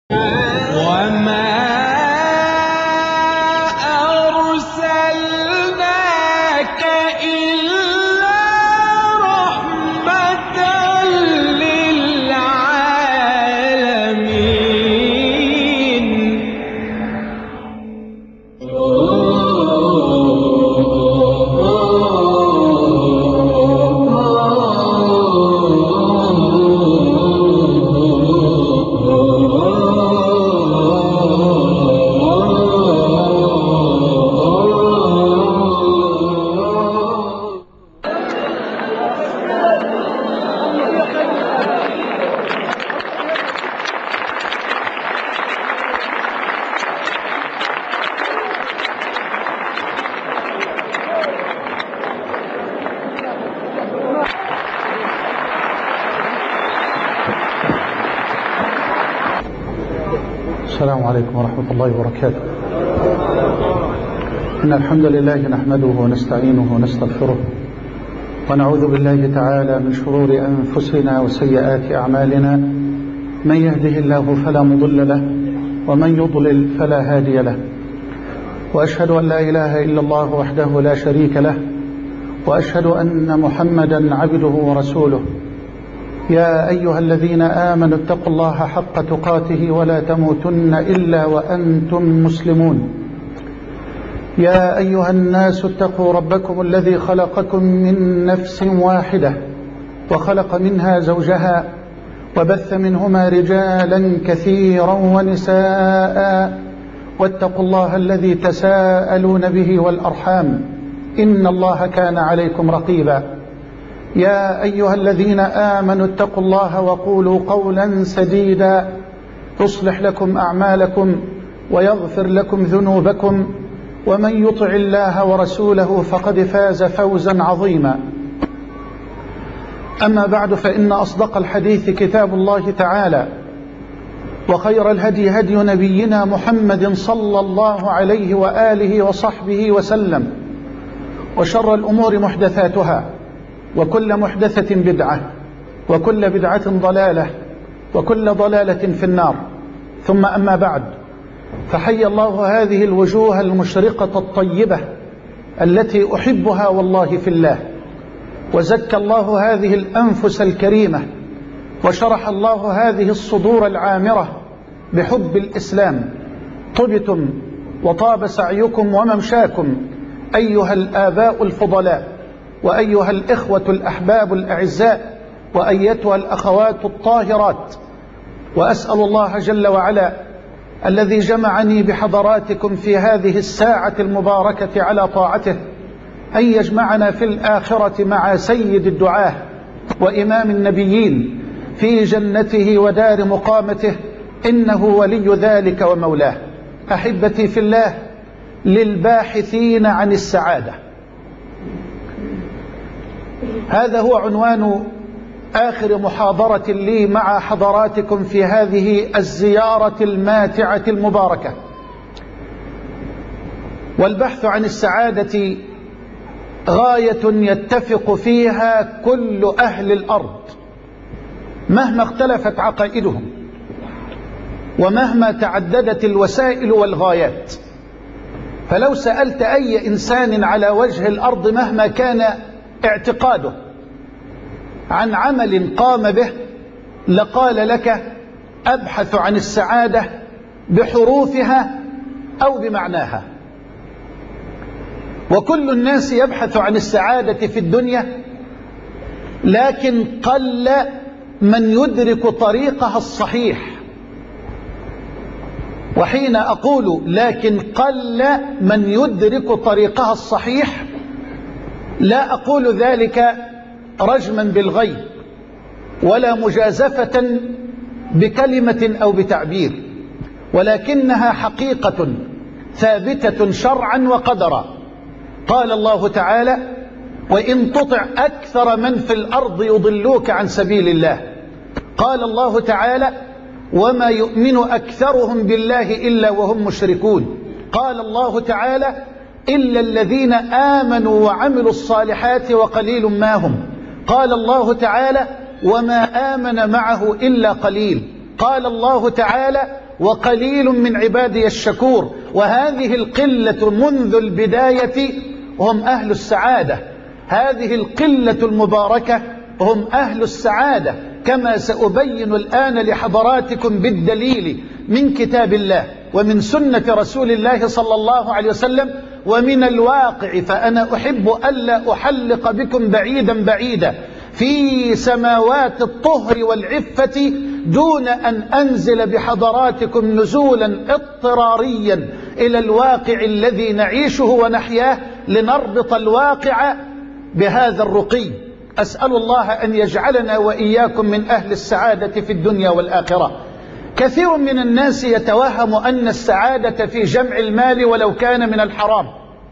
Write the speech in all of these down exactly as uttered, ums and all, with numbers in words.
وما أرسلناك إلا رحمة للعالمين. السلام عليكم ورحمة الله وبركاته. إن الحمد لله نحمده ونستعينه ونستغفره ونعوذ بالله تعالى من شرور أنفسنا وسيئات أعمالنا. من يهده الله فلا مضل له ومن يضلل فلا هادي له، وأشهد أن لا إله إلا الله وحده لا شريك له، وأشهد أن محمدا عبده ورسوله. يا أيها الذين آمنوا اتقوا الله حق تقاته ولا تموتن إلا وأنتم مسلمون. يا أيها الناس اتقوا ربكم الذي خلقكم من نفس واحدة وخلق منها زوجها وبث منهما رجالا كثيرا ونساء، واتقوا الله الذي تساءلون به والأرحام إن الله كان عليكم رقيبا. يا أيها الذين آمنوا اتقوا الله وقولوا قولا سديدا يصلح لكم أعمالكم ويغفر لكم ذنوبكم، ومن يطع الله ورسوله فقد فاز فوزا عظيما. أما بعد، فإن أصدق الحديث كتاب الله تعالى، وخير الهدي هدي نبينا محمد صلى الله عليه وآله وصحبه وسلم، وشر الأمور محدثاتها، وكل محدثة بدعة، وكل بدعة ضلالة، وكل ضلالة في النار. ثم أما بعد، فحي الله هذه الوجوه المشرقة الطيبة التي أحبها والله في الله، وزكى الله هذه الأنفس الكريمة، وشرح الله هذه الصدور العامرة بحب الإسلام. طبتم وطاب سعيكم وممشاكم أيها الآباء الفضلاء، وأيها الإخوة الأحباب الأعزاء، وأيتها الأخوات الطاهرات. وأسأل الله جل وعلا الذي جمعني بحضراتكم في هذه الساعة المباركة على طاعته أن يجمعنا في الآخرة مع سيد الدعاة وإمام النبيين في جنته ودار مقامته، إنه ولي ذلك ومولاه. أحبتي في الله، للباحثين عن السعادة، هذا هو عنوان آخر محاضرة لي مع حضراتكم في هذه الزيارة الماتعة المباركة. والبحث عن السعادة غاية يتفق فيها كل أهل الأرض مهما اختلفت عقائدهم، ومهما تعددت الوسائل والغايات. فلو سألت أي إنسان على وجه الأرض مهما كان اعتقاده عن عمل قام به، لقال لك أبحث عن السعادة بحروفها أو بمعناها. وكل الناس يبحث عن السعادة في الدنيا، لكن قل من يدرك طريقها الصحيح. وحين أقول لكن قل من يدرك طريقها الصحيح، لا أقول ذلك رجما بالغيب ولا مجازفة بكلمة أو بتعبير، ولكنها حقيقة ثابتة شرعا وقدرا. قال الله تعالى: وإن تطع أكثر من في الأرض يضلوك عن سبيل الله. قال الله تعالى: وما يؤمن أكثرهم بالله إلا وهم مشركون. قال الله تعالى: إلا الذين آمنوا وعملوا الصالحات وقليل ما هم. قال الله تعالى: وما آمن معه إلا قليل. قال الله تعالى: وقليل من عبادي الشكور. وهذه القلة منذ البداية هم أهل السعادة، هذه القلة المباركة هم أهل السعادة، كما سأبين الآن لحضراتكم بالدليل من كتاب الله ومن سنة رسول الله صلى الله عليه وسلم ومن الواقع. فأنا أحب ألا أحلق بكم بعيدا بعيدا في سماوات الطهر والعفة دون أن أنزل بحضراتكم نزولا اضطراريا إلى الواقع الذي نعيشه ونحياه، لنربط الواقع بهذا الرقي. أسأل الله أن يجعلنا وإياكم من أهل السعادة في الدنيا والآخرة. كثير من الناس يتوهم أن السعادة في جمع المال ولو كان من الحرام،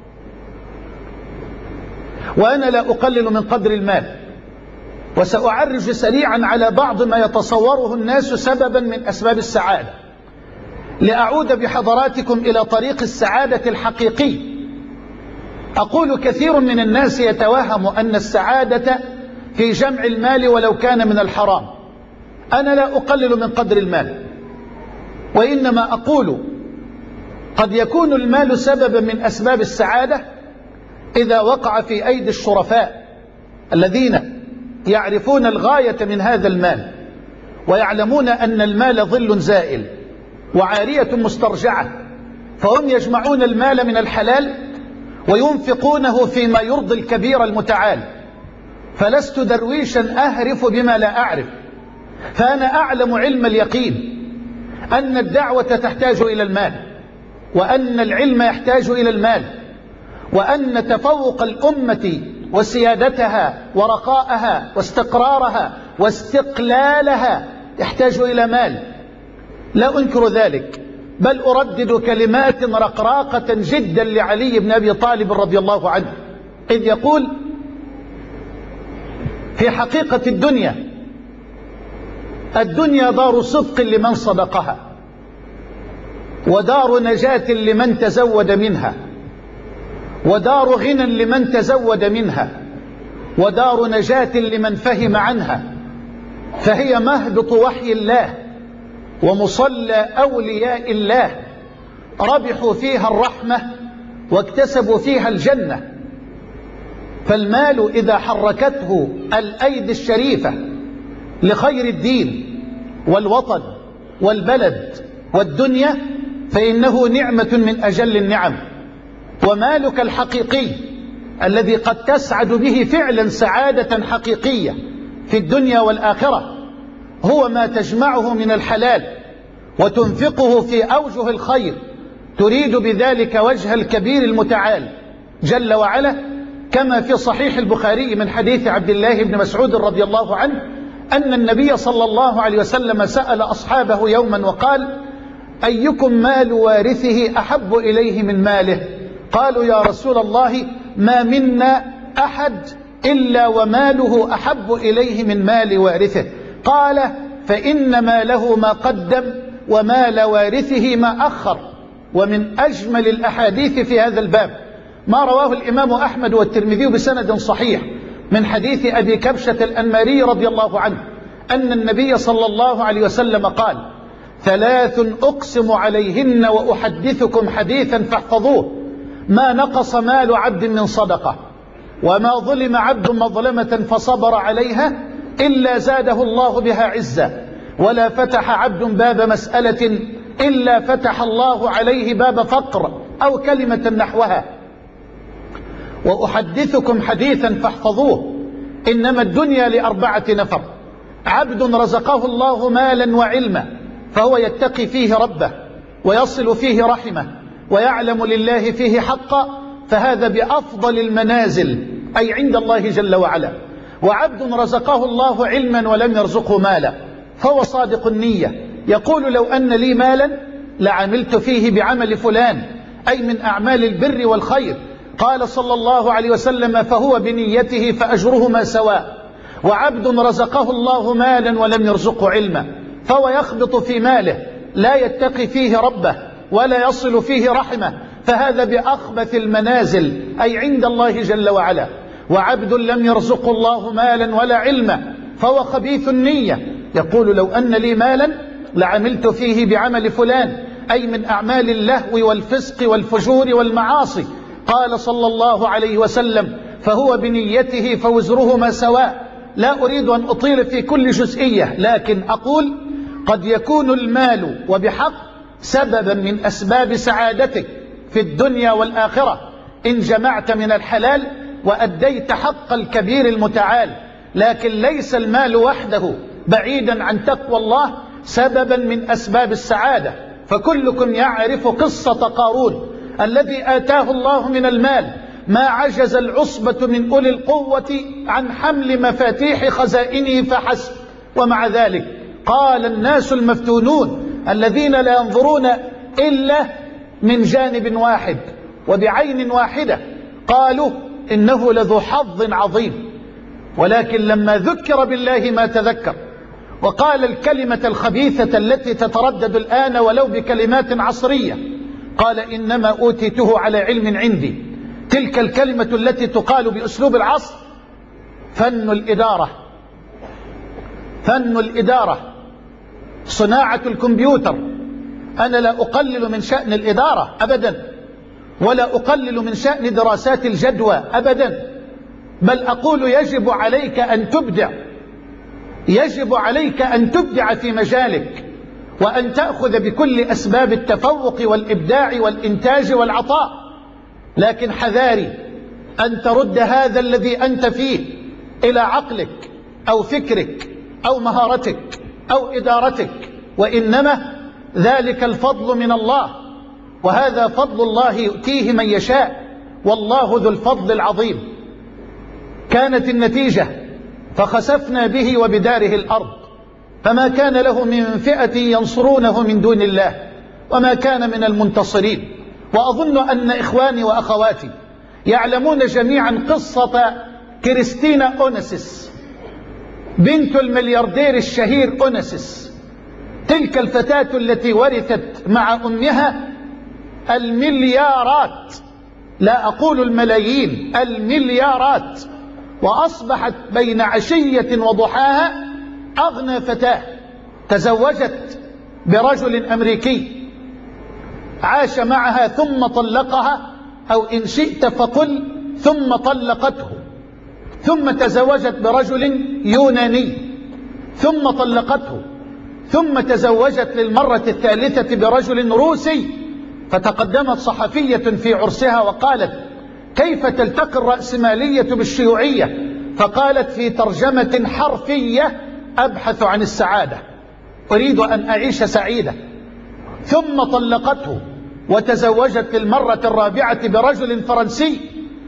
وأنا لا أقلل من قدر المال، وسأعرج سريعا على بعض ما يتصوره الناس سببا من أسباب السعادة، لأعود بحضراتكم إلى طريق السعادة الحقيقي. أقول كثير من الناس يتوهم أن السعادة في جمع المال ولو كان من الحرام. أنا لا أقلل من قدر المال، وإنما أقول قد يكون المال سببا من أسباب السعادة إذا وقع في أيدي الشرفاء الذين يعرفون الغاية من هذا المال، ويعلمون أن المال ظل زائل وعارية مسترجعة، فهم يجمعون المال من الحلال وينفقونه فيما يرضي الكبير المتعال. فلست درويشا أهرف بما لا أعرف، فأنا أعلم علم اليقين أن الدعوة تحتاج إلى المال، وأن العلم يحتاج إلى المال، وأن تفوق الأمة وسيادتها ورقاءها واستقرارها واستقلالها يحتاج إلى مال، لا أنكر ذلك، بل أردد كلمات رقراقة جدا لعلي بن أبي طالب رضي الله عنه، إذ يقول: في حقيقة الدنيا الدنيا دار صدق لمن صدقها، ودار نجاة لمن تزود منها، ودار غنى لمن تزود منها، ودار نجاة لمن فهم عنها، فهي مهبط وحي الله ومصلى أولياء الله، ربحوا فيها الرحمة واكتسبوا فيها الجنة. فالمال إذا حركته الأيدي الشريفة لخير الدين والوطن والبلد والدنيا فإنه نعمة من أجل النعم. ومالك الحقيقي الذي قد تسعد به فعلا سعادة حقيقية في الدنيا والآخرة هو ما تجمعه من الحلال وتنفقه في أوجه الخير، تريد بذلك وجه الكبير المتعال جل وعلا، كما في صحيح البخاري من حديث عبد الله بن مسعود رضي الله عنه أن النبي صلى الله عليه وسلم سأل أصحابه يوما وقال: أيكم مال وارثه أحب إليه من ماله؟ قالوا: يا رسول الله ما منا أحد إلا وماله أحب إليه من مال وارثه. قال: فإن ماله ما قدم ومال وارثه ما أخر. ومن أجمل الأحاديث في هذا الباب ما رواه الإمام أحمد والترمذي بسند صحيح من حديث أبي كبشة الأنماري رضي الله عنه أن النبي صلى الله عليه وسلم قال: ثلاث أقسم عليهن وأحدثكم حديثا فاحفظوه: ما نقص مال عبد من صدقة، وما ظلم عبد مظلمة فصبر عليها إلا زاده الله بها عزة، ولا فتح عبد باب مسألة إلا فتح الله عليه باب فقر، أو كلمة نحوها. وأحدثكم حديثا فاحفظوه: إنما الدنيا لأربعة نفر: عبد رزقه الله مالا وعلما فهو يتقي فيه ربه ويصل فيه رحمه ويعلم لله فيه حقا، فهذا بأفضل المنازل أي عند الله جل وعلا. وعبد رزقه الله علما ولم يرزقه مالا فهو صادق النية، يقول: لو أن لي مالا لعملت فيه بعمل فلان، أي من أعمال البر والخير. قال صلى الله عليه وسلم: فهو بنيته فأجرهما سواء. وعبد رزقه الله مالا ولم يرزقه علما فهو يخبط في ماله لا يتقي فيه ربه ولا يصل فيه رحمه، فهذا بأخبث المنازل أي عند الله جل وعلا. وعبد لم يرزق الله مالا ولا علما فهو خبيث النية، يقول: لو أن لي مالا لعملت فيه بعمل فلان، أي من أعمال اللهو والفسق والفجور والمعاصي. قال صلى الله عليه وسلم: فهو بنيته فوزرهما سواء. لا أريد أن أطيل في كل جزئية، لكن أقول قد يكون المال وبحق سببا من أسباب سعادتك في الدنيا والآخرة إن جمعت من الحلال وأديت حق الكبير المتعال، لكن ليس المال وحده بعيدا عن تقوى الله سببا من أسباب السعادة. فكلكم يعرف قصة قارون الذي آتاه الله من المال ما عجز العصبة من أولي القوة عن حمل مفاتيح خزائنه فحسب، ومع ذلك قال الناس المفتونون الذين لا ينظرون إلا من جانب واحد وبعين واحدة قالوا إنه لذو حظ عظيم، ولكن لما ذكر بالله ما تذكر، وقال الكلمة الخبيثة التي تتردد الآن ولو بكلمات عصرية، قال إنما أوتيته على علم عندي. تلك الكلمة التي تقال بأسلوب العصر فن الإدارة، فن الإدارة، صناعة الكمبيوتر. أنا لا أقلل من شأن الإدارة أبدا، ولا أقلل من شأن دراسات الجدوى أبدا، بل أقول يجب عليك أن تبدع، يجب عليك أن تبدع في مجالك، وأن تأخذ بكل أسباب التفوق والإبداع والإنتاج والعطاء، لكن حذاري أن ترد هذا الذي أنت فيه إلى عقلك أو فكرك أو مهارتك أو إدارتك، وإنما ذلك الفضل من الله، وهذا فضل الله يؤتيه من يشاء، والله ذو الفضل العظيم. كانت النتيجة فخسفنا به وبداره الأرض، فما كان له من فئة ينصرونه من دون الله وما كان من المنتصرين. وأظن أن إخواني وأخواتي يعلمون جميعا قصة كريستينا أونسيس بنت الملياردير الشهير أونسيس، تلك الفتاة التي ورثت مع أمها المليارات، لا أقول الملايين، المليارات، وأصبحت بين عشية وضحاها أغنى فتاة. تزوجت برجل أمريكي عاش معها ثم طلقها، أو إن شئت فقل ثم طلقته، ثم تزوجت برجل يوناني ثم طلقته، ثم تزوجت للمرة الثالثة برجل روسي. فتقدمت صحفية في عرسها وقالت: كيف تلتقي الرأسمالية بالشيوعية؟ فقالت في ترجمة حرفية: أبحث عن السعادة، أريد أن أعيش سعيدة. ثم طلقته وتزوجت للمرة الرابعة برجل فرنسي،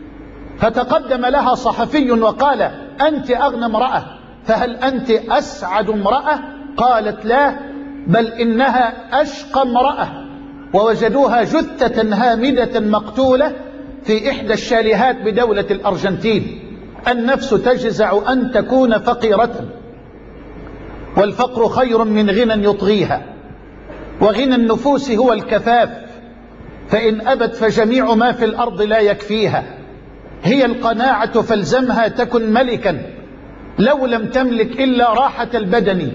فتقدم لها صحفي وقال: أنت أغنى امرأة، فهل أنت أسعد امرأة؟ قالت: لا، بل إنها أشقى امرأة. ووجدوها جثة هامدة مقتولة في إحدى الشاليهات بدولة الأرجنتين. النفس تجزع أن تكون فقيرة، والفقر خير من غنى يطغيها، وغنى النفوس هو الكفاف، فإن أبت فجميع ما في الأرض لا يكفيها. هي القناعة فالزمها تكن ملكا، لو لم تملك إلا راحة البدن.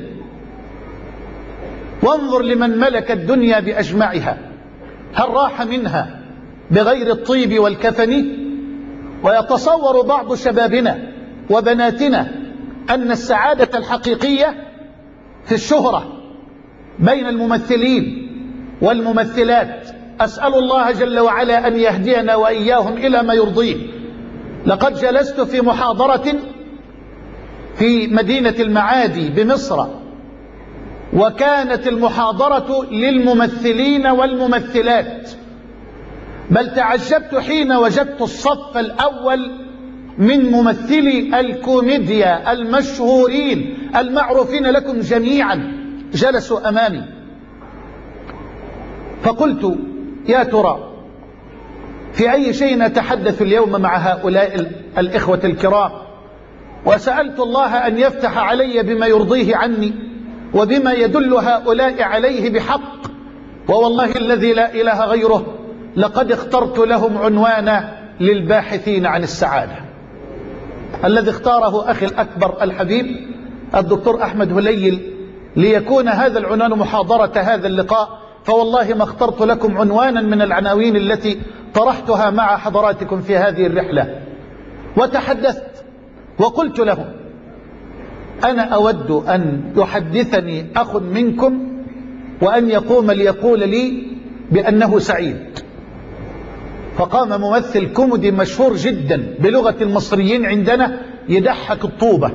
وانظر لمن ملك الدنيا بأجمعها، هل راح منها بغير الطيب والكفن؟ ويتصور بعض شبابنا وبناتنا أن السعادة الحقيقية في الشهرة بين الممثلين والممثلات. أسأل الله جل وعلا أن يهدينا وإياهم إلى ما يرضيه. لقد جلست في محاضرة في مدينة المعادي بمصر، وكانت المحاضرة للممثلين والممثلات، بل تعجبت حين وجدت الصف الأول من ممثلي الكوميديا المشهورين المعروفين لكم جميعا جلسوا أمامي. فقلت: يا ترى في أي شيء نتحدث اليوم مع هؤلاء الإخوة الكرام؟ وسألت الله أن يفتح علي بما يرضيه عني وبما يدل هؤلاء عليه بحق، ووالله الذي لا إله غيره لقد اخترت لهم عنوانا للباحثين عن السعادة، الذي اختاره أخي الأكبر الحبيب الدكتور أحمد هليل ليكون هذا العنوان محاضرة هذا اللقاء، فوالله ما اخترت لكم عنوانا من العناوين التي طرحتها مع حضراتكم في هذه الرحلة. وتحدثت وقلت لهم: أنا أود أن يحدثني أخ منكم وأن يقوم ليقول لي بأنه سعيد. فقام ممثل كوميدي مشهور جدا بلغة المصريين عندنا يضحك الطوبة،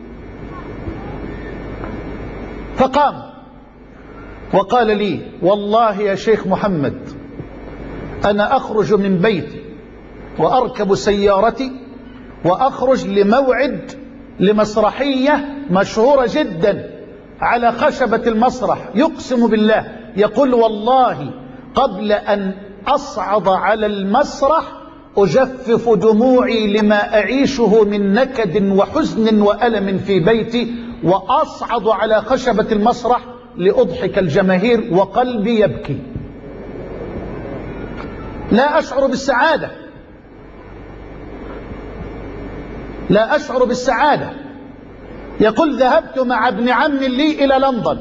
فقام وقال لي: والله يا شيخ محمد، أنا أخرج من بيتي وأركب سيارتي وأخرج لموعد لمسرحية مشهورة جدا على خشبة المسرح، يقسم بالله، يقول: والله قبل أن أصعد على المسرح أجفف دموعي لما أعيشه من نكد وحزن وألم في بيتي، وأصعد على خشبة المسرح لأضحك الجماهير وقلبي يبكي، لا أشعر بالسعادة، لا أشعر بالسعادة. يقول: ذهبت مع ابن عم لي إلى لندن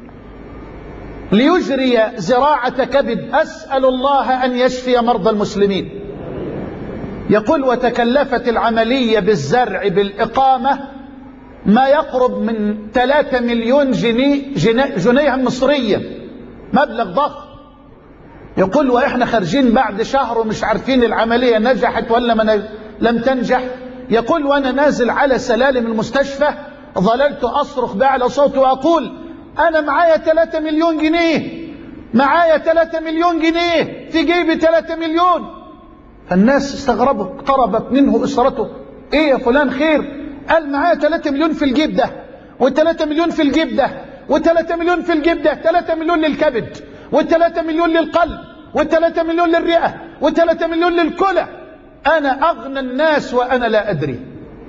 ليجري زراعة كبد، أسأل الله أن يشفي مرضى المسلمين. يقول: وتكلفت العملية بالزرع بالإقامة ما يقرب من ثلاثة مليون جنيه جنيه مصرية، مبلغ ضخم. يقول: وإحنا خارجين بعد شهر ومش عارفين العملية نجحت ولا ما لم تنجح. يقول: وأنا نازل على سلالم المستشفى ظللت أصرخ بأعلى صوت وأقول: أنا معايا ثلاثة مليون جنيه، معايا ثلاثة مليون جنيه، في جيبي ثلاثة مليون. فالناس استغربوا، اقتربت منه أسرته: إيه يا فلان خير؟ قال: معايا ثلاثة مليون في الجيب ده، وثلاثة مليون في الجيب ده، وثلاثة مليون في الجيب ده، ثلاثة مليون للكبد، وثلاثة مليون للقلب، وثلاثة مليون للرئة، وثلاثة مليون للكلى. أنا أغنى الناس وأنا لا أدري،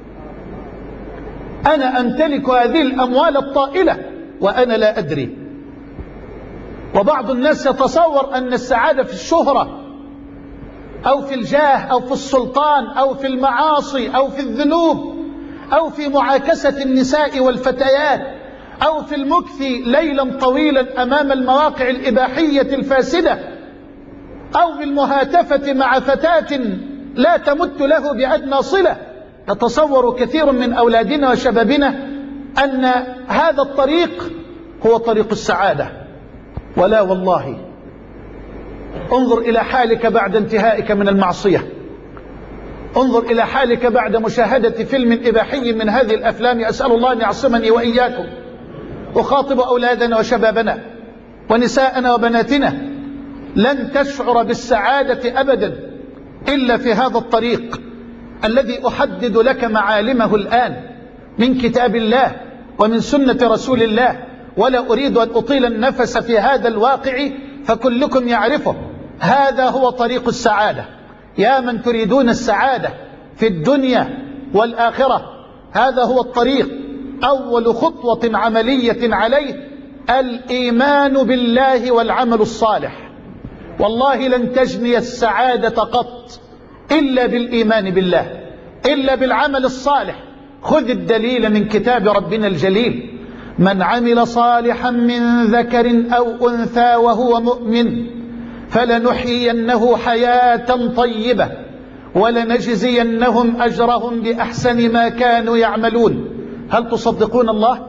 أنا أمتلك هذه الأموال الطائلة وأنا لا أدري. وبعض الناس يتصور أن السعادة في الشهرة أو في الجاه أو في السلطان أو في المعاصي أو في الذنوب أو في معاكسة النساء والفتيات أو في المكث ليلا طويلا أمام المواقع الإباحية الفاسدة أو بالمهاتفة مع فتاة لا تمت له بأدنى صلة. يتصور كثير من أولادنا وشبابنا أن هذا الطريق هو طريق السعادة، ولا والله. انظر إلى حالك بعد انتهائك من المعصية، انظر إلى حالك بعد مشاهدة فيلم إباحي من هذه الأفلام، أسأل الله أن يعصمني وإياكم. أخاطب أولادنا وشبابنا ونساءنا وبناتنا: لن تشعر بالسعادة أبدا إلا في هذا الطريق الذي أحدد لك معالمه الآن من كتاب الله ومن سنة رسول الله، ولا أريد أن أطيل النفس في هذا الواقع فكلكم يعرفه. هذا هو طريق السعادة. يا من تريدون السعادة في الدنيا والآخرة، هذا هو الطريق. أول خطوة عملية عليه الإيمان بالله والعمل الصالح. والله لن تجني السعادة قط إلا بالإيمان بالله، إلا بالعمل الصالح. خذ الدليل من كتاب ربنا الجليل: من عمل صالحا من ذكر أو أنثى وهو مؤمن فلنحيينه حياة طيبة ولنجزينهم أجرهم بأحسن ما كانوا يعملون. هل تصدقون الله؟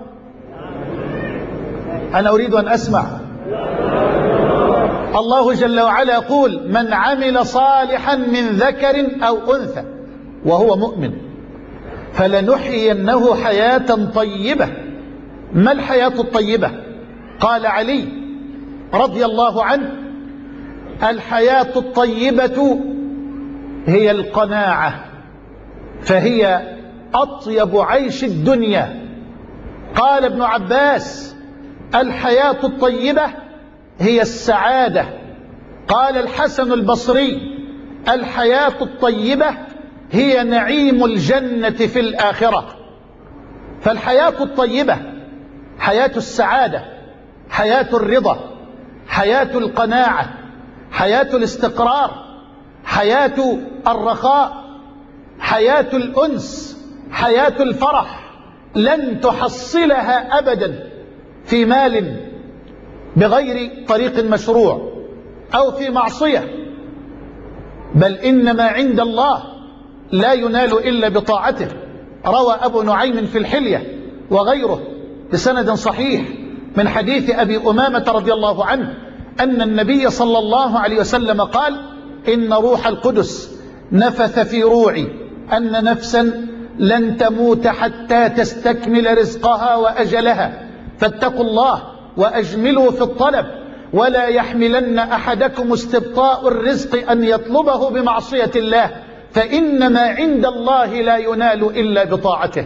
أنا أريد أن أسمع. الله جل وعلا يقول: من عمل صالحا من ذكر أو أنثى وهو مؤمن فلنحيينه حياة طيبة. ما الحياة الطيبة؟ قال علي رضي الله عنه: الحياة الطيبة هي القناعة، فهي أطيب عيش الدنيا. قال ابن عباس: الحياة الطيبة هي السعادة. قال الحسن البصري: الحياة الطيبة هي نعيم الجنة في الآخرة. فالحياة الطيبة حياة السعادة، حياة الرضا، حياة القناعة، حياة الاستقرار، حياة الرخاء، حياة الأنس، حياة الفرح. لن تحصلها أبدا في مال بغير طريق مشروع أو في معصية، بل إن ما عند الله لا ينال إلا بطاعته. روى أبو نعيم في الحلية وغيره بسند صحيح من حديث أبي أمامة رضي الله عنه أن النبي صلى الله عليه وسلم قال: إن روح القدس نفث في روعي أن نفسا لن تموت حتى تستكمل رزقها وأجلها، فاتقوا الله وأجملوا في الطلب، ولا يحملن أحدكم استبطاء الرزق أن يطلبه بمعصية الله، فإن ما عند الله لا ينال إلا بطاعته.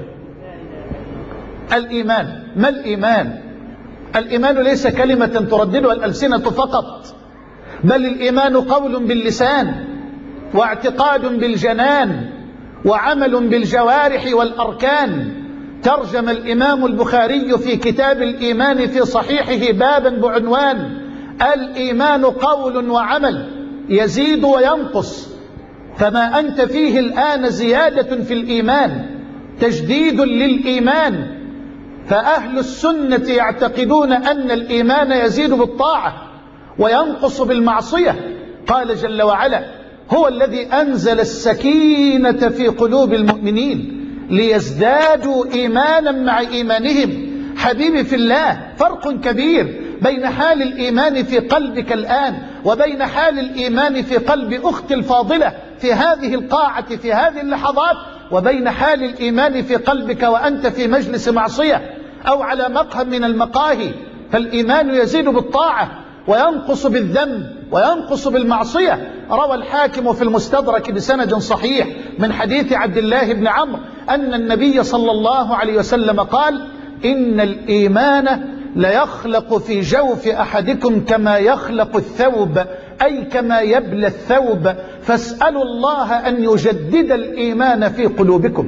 الإيمان، ما الإيمان؟ الإيمان ليس كلمة ترددها الألسنة فقط، بل الإيمان قول باللسان واعتقاد بالجنان وعمل بالجوارح والأركان. ترجم الإمام البخاري في كتاب الإيمان في صحيحه بابا بعنوان: الإيمان قول وعمل يزيد وينقص. فما أنت فيه الآن زيادة في الإيمان، تجديد للإيمان. فأهل السنة يعتقدون أن الإيمان يزيد بالطاعة وينقص بالمعصية. قال جل وعلا: هو الذي أنزل السكينة في قلوب المؤمنين ليزدادوا إيمانا مع إيمانهم. حبيبي في الله، فرق كبير بين حال الإيمان في قلبك الآن وبين حال الإيمان في قلب أختي الفاضلة في هذه القاعة في هذه اللحظات، وبين حال الإيمان في قلبك وأنت في مجلس معصية أو على مقهى من المقاهي. فالإيمان يزيد بالطاعة وينقص بالذنب وينقص بالمعصية. روى الحاكم في المستدرك بسند صحيح من حديث عبد الله بن عمرو أن النبي صلى الله عليه وسلم قال: إن الإيمان ليخلق في جوف أحدكم كما يخلق الثوب، أي كما يبلى الثوب، فاسألوا الله أن يجدد الإيمان في قلوبكم.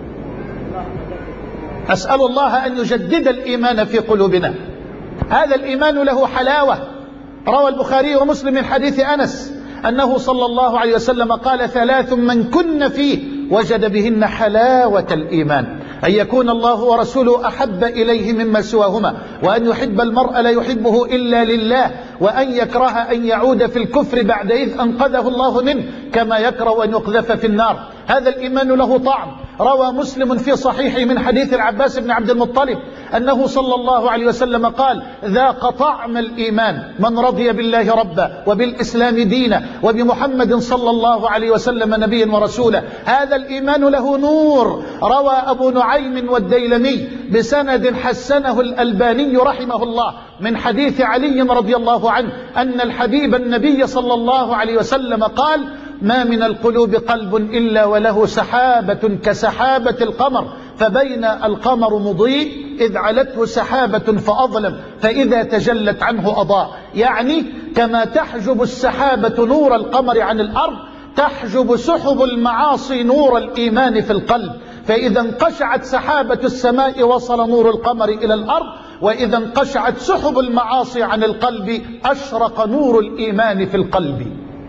أسأل الله أن يجدد الإيمان في قلوبنا. هذا الإيمان له حلاوة. روى البخاري ومسلم من حديث أنس أنه صلى الله عليه وسلم قال: ثلاث من كن فيه وجد بهن حلاوة الإيمان: أن يكون الله ورسوله أحب إليه مما سواهما، وأن يحب المرء لا يحبه إلا لله، وأن يكره أن يعود في الكفر بعد إذ أنقذه الله منه، كما يكره أن يقذف في النار. هذا الإيمان له طعم. روى مسلم في صحيحه من حديث العباس بن عبد المطلب أنه صلى الله عليه وسلم قال: ذاق طعم الإيمان من رضي بالله ربا وبالإسلام دينا وبمحمد صلى الله عليه وسلم نبيا ورسولا. هذا الإيمان له نور. روى أبو نعيم والديلمي بسند حسنه الألباني رحمه الله من حديث علي رضي الله عنه أن الحبيب النبي صلى الله عليه وسلم قال: ما من القلوب قلب إلا وله سحابة كسحابة القمر، فبين القمر مضيء إذ علته سحابة فأظلم، فإذا تجلت عنه أضاء. يعني كما تحجب السحابة نور القمر عن الأرض، تحجب سحب المعاصي نور الإيمان في القلب. فإذا انقشعت سحابة السماء وصل نور القمر إلى الأرض، وإذا انقشعت سحب المعاصي عن القلب أشرق نور الإيمان في القلب.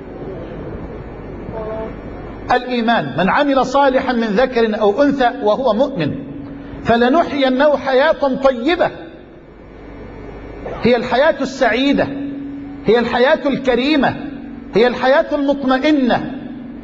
الإيمان: من عمل صالحا من ذكر أو أنثى وهو مؤمن فلنحيينه حياة طيبة. هي الحياة السعيدة، هي الحياة الكريمة، هي الحياة المطمئنة،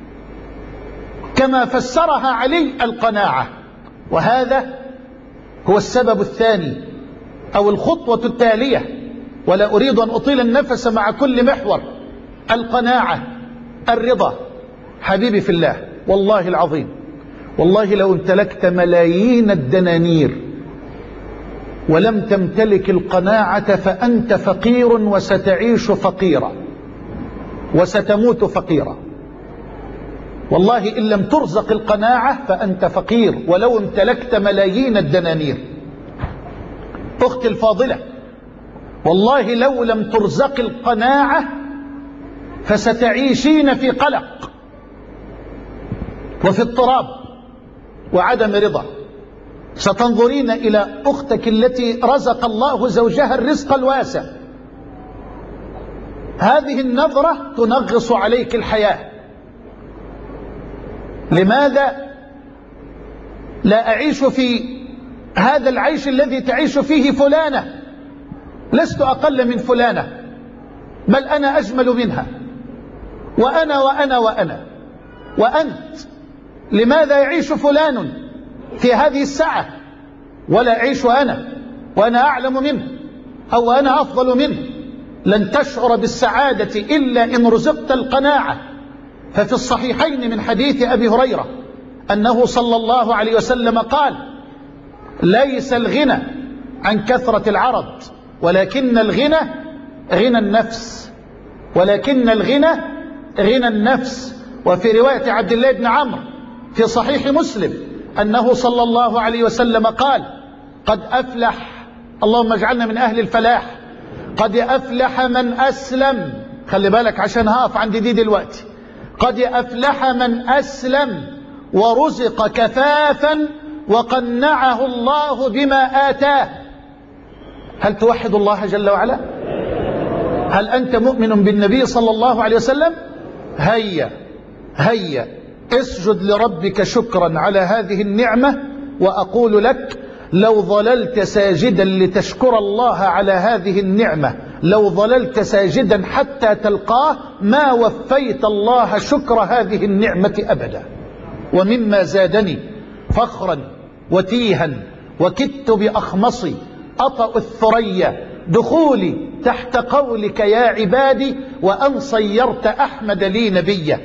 كما فسرها علي: القناعة. وهذا هو السبب الثاني أو الخطوة التالية، ولا أريد أن أطيل النفس مع كل محور. القناعة، الرضا. حبيبي في الله، والله العظيم، والله لو امتلكت ملايين الدنانير ولم تمتلك القناعة فأنت فقير، وستعيش فقيرا وستموت فقيرا. والله إن لم ترزق القناعة فأنت فقير ولو امتلكت ملايين الدنانير. أختي الفاضلة، والله لو لم ترزق القناعة فستعيشين في قلق وفي اضطراب وعدم رضا. ستنظرين إلى أختك التي رزق الله زوجها الرزق الواسع، هذه النظرة تنغص عليك الحياة. لماذا لا أعيش في هذا العيش الذي تعيش فيه فلانة لست أقل من فلانة، بل أنا أجمل منها، وأنا وأنا وأنا وأنت. لماذا يعيش فلان في هذه الساعة ولا أعيش أنا وأنا أعلم منه أو أنا أفضل منه؟ لن تشعر بالسعادة إلا إن رزقت القناعة. ففي الصحيحين من حديث أبي هريرة أنه صلى الله عليه وسلم قال: ليس الغنى عن كثرة العرض، ولكن الغنى غنى النفس، ولكن الغنى غنى النفس. وفي رواية عبد الله بن عمرو في صحيح مسلم أنه صلى الله عليه وسلم قال: قد أفلح، اللهم اجعلنا من أهل الفلاح، قد أفلح من أسلم. خلي بالك عشان هقف عند دي دلوقتي. قد أفلح من أسلم ورزق كفافا وقنعه الله بما آتاه. هل توحد الله جل وعلا؟ هل أنت مؤمن بالنبي صلى الله عليه وسلم؟ هيا هيا اسجد لربك شكرا على هذه النعمة. وأقول لك: لو ظللت ساجدا لتشكر الله على هذه النعمة، لو ظللت ساجدا حتى تلقاه، ما وفيت الله شكر هذه النعمة أبدا. ومما زادني فخرا وتيها وكدت بأخمصي أطأ الثريا دخولي تحت قولك يا عبادي، وأن صيرت أحمد لي نبيا.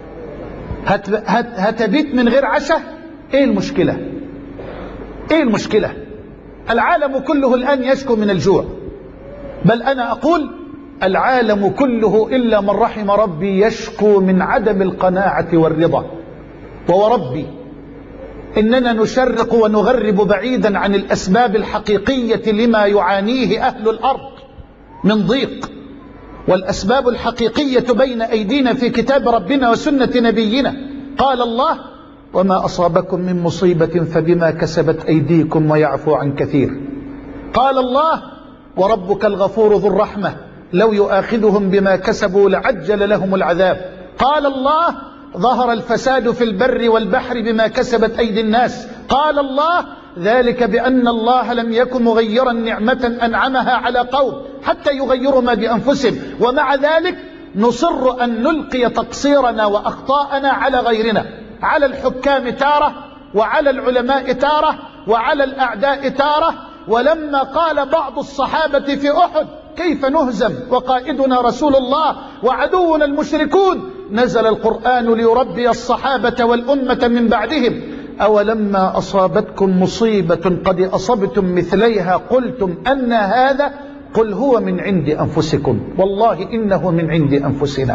هت هت هتبيت من غير عشاء؟ ايه المشكلة؟ ايه المشكلة؟ العالم كله الآن يشكو من الجوع، بل أنا أقول العالم كله إلا من رحم ربي يشكو من عدم القناعة والرضا. ووربي إننا نشرق ونغرب بعيدا عن الأسباب الحقيقية لما يعانيه أهل الأرض من ضيق. والأسباب الحقيقية بين أيدينا في كتاب ربنا وسنة نبينا. قال الله: وما أصابكم من مصيبة فبما كسبت أيديكم ويعفو عن كثير. قال الله: وربك الغفور ذو الرحمة لو يؤاخذهم بما كسبوا لعجل لهم العذاب. قال الله: ظهر الفساد في البر والبحر بما كسبت أيدي الناس. قال الله: ذلك بأن الله لم يكن مغيرا نعمة أنعمها على قوم حتى يغيروا ما بأنفسهم، ومع ذلك نصر أن نلقي تقصيرنا وأخطاءنا على غيرنا، على الحكام تارة، وعلى العلماء تارة، وعلى الأعداء تارة. ولما قال بعض الصحابة في أحد: كيف نهزم وقائدنا رسول الله وعدونا المشركون، نزل القرآن ليربي الصحابة والأمة من بعدهم: أولما أصابتكم مصيبة قد أصبتم مثليها قلتم أن هذا، قل هو من عند أنفسكم والله إنه من عند أنفسنا.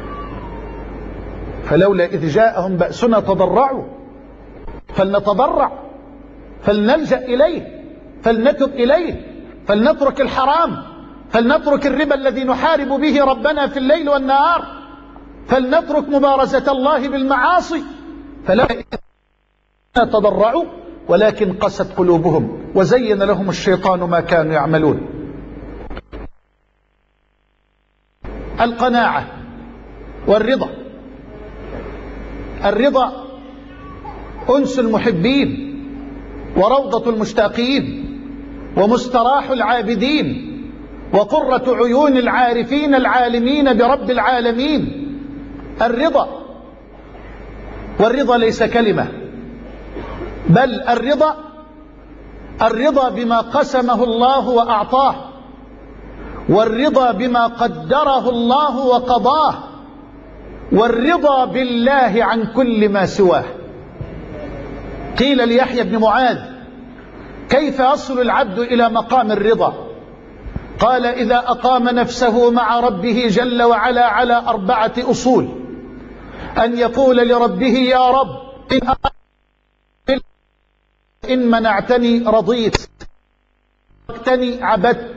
فلولا إذ جاءهم بأسنا تضرعوا. فلنتضرع، فلنلجأ إليه، فلنتب إليه، فلنترك الحرام، فلنترك الربا الذي نحارب به ربنا في الليل والنهار، فلنترك مبارزة الله بالمعاصي. فلا تضرعوا ولكن قست قلوبهم وزين لهم الشيطان ما كانوا يعملون. القناعة والرضا. الرضا أنس المحبين وروضة المشتاقين ومستراح العابدين وقرة عيون العارفين العالمين برب العالمين. الرضا، والرضا ليس كلمة، بل الرضا الرضا بما قسمه الله وأعطاه، والرضا بما قدره الله وقضاه، والرضا بالله عن كل ما سواه. قيل ليحيى بن معاذ: كيف يصل العبد إلى مقام الرضا؟ قال: إذا أقام نفسه مع ربه جل وعلا على أربعة أصول: أن يقول لربه يا رب إن, إن منعتني رضيت، تركتني عبدت،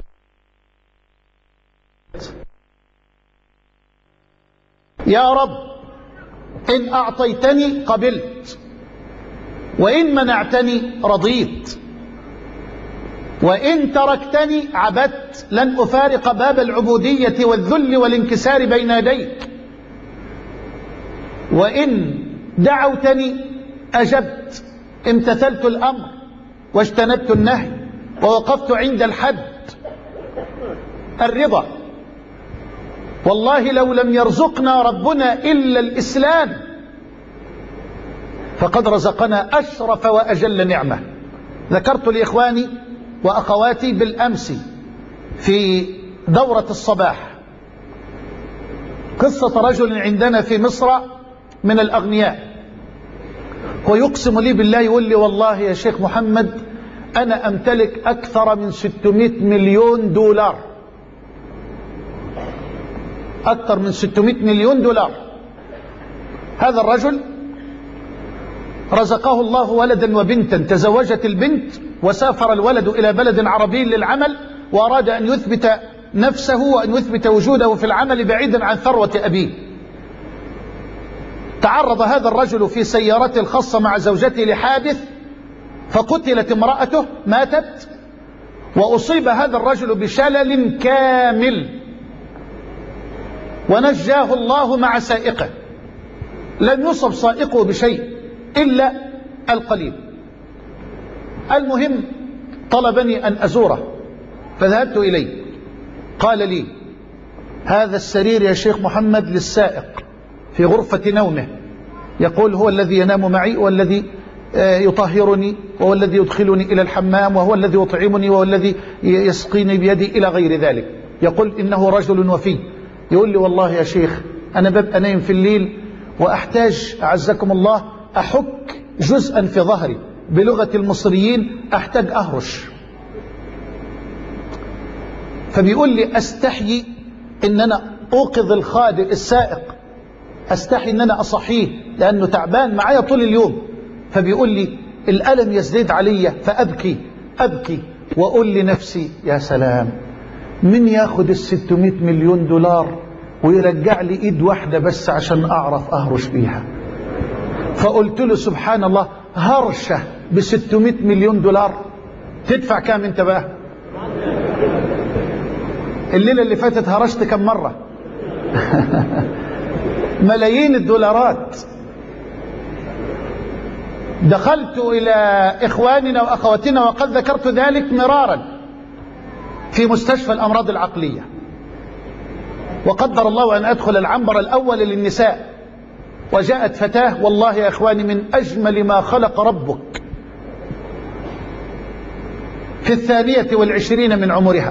يا رب إن أعطيتني قبلت، وإن منعتني رضيت، وإن تركتني عبدت، لن أفارق باب العبودية والذل والانكسار بين يديك، وإن دعوتني أجبت، امتثلت الأمر واجتنبت النهي ووقفت عند الحد، الرضا. والله لو لم يرزقنا ربنا إلا الإسلام فقد رزقنا أشرف وأجل نعمة. ذكرت لإخواني وأخواتي بالأمس في دورة الصباح قصة رجل عندنا في مصر من الأغنياء، ويقسم لي بالله يقول لي والله يا شيخ محمد أنا أمتلك أكثر من ستمائة مليون دولار، أكثر من ستمائة مليون دولار. هذا الرجل رزقه الله ولدا وبنتا، تزوجت البنت وسافر الولد إلى بلد عربي للعمل، وأراد أن يثبت نفسه وأن يثبت وجوده في العمل بعيدا عن ثروة أبيه. تعرض هذا الرجل في سيارته الخاصة مع زوجته لحادث فقتلت امرأته، ماتت، وأصيب هذا الرجل بشلل كامل ونجاه الله مع سائقه. لم يصب سائقه بشيء إلا القليل. المهم طلبني أن أزوره فذهبت إليه، قال لي هذا السرير يا شيخ محمد للسائق في غرفة نومه، يقول هو الذي ينام معي والذي يطهرني وهو الذي يدخلني إلى الحمام وهو الذي يطعمني وهو الذي يسقيني بيدي إلى غير ذلك. يقول إنه رجل وفي. يقول لي والله يا شيخ أنا ببقى نايم في الليل وأحتاج أعزكم الله أحك جزءا في ظهري، بلغة المصريين أحتاج أهرش. فبيقول لي أستحيي إن أنا أوقظ الخادم السائق، أستحي إن أنا أصحيه لأنه تعبان معايا طول اليوم. فبيقول لي الألم يزداد علي فأبكي أبكي وأقول لنفسي يا سلام، من ياخد الستمائة مليون دولار ويرجع لي إيد واحدة بس عشان أعرف أهرش بيها. فقلت له سبحان الله، هرشة بستمائة مليون دولار تدفع كام انت بقى؟ الليلة اللي فاتت هرشت كم مرة؟ ملايين الدولارات. دخلت إلى إخواننا وأخواتنا وقد ذكرت ذلك مرارا في مستشفى الأمراض العقلية، وقدر الله أن أدخل العنبر الأول للنساء، وجاءت فتاة والله يا إخواني من أجمل ما خلق ربك، في الثانية والعشرين من عمرها،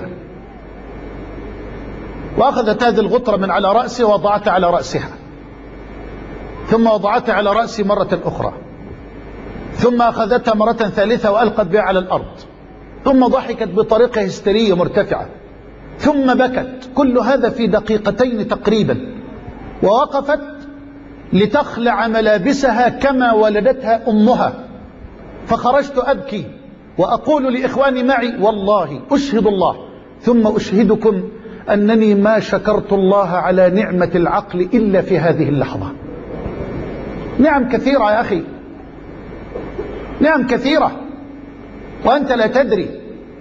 وأخذت هذه الغطرة من على رأسي ووضعتها على رأسها، ثم وضعتها على رأسي مرة أخرى، ثم أخذتها مرة ثالثة وألقت بها على الأرض، ثم ضحكت بطريقة هستيرية مرتفعة، ثم بكت. كل هذا في دقيقتين تقريبا، ووقفت لتخلع ملابسها كما ولدتها أمها. فخرجت أبكي وأقول لإخواني معي والله أشهد الله ثم أشهدكم أنني ما شكرت الله على نعمة العقل إلا في هذه اللحظة. نعم كثيرة يا أخي، نعم كثيرة وأنت لا تدري.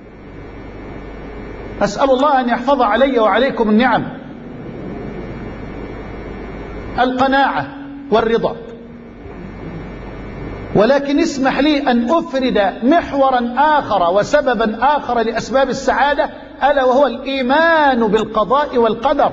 أسأل الله أن يحفظ علي وعليكم النعم. القناعة والرضا. ولكن اسمح لي أن أفرد محورا آخر وسببا آخر لأسباب السعادة، ألا وهو الإيمان بالقضاء والقدر.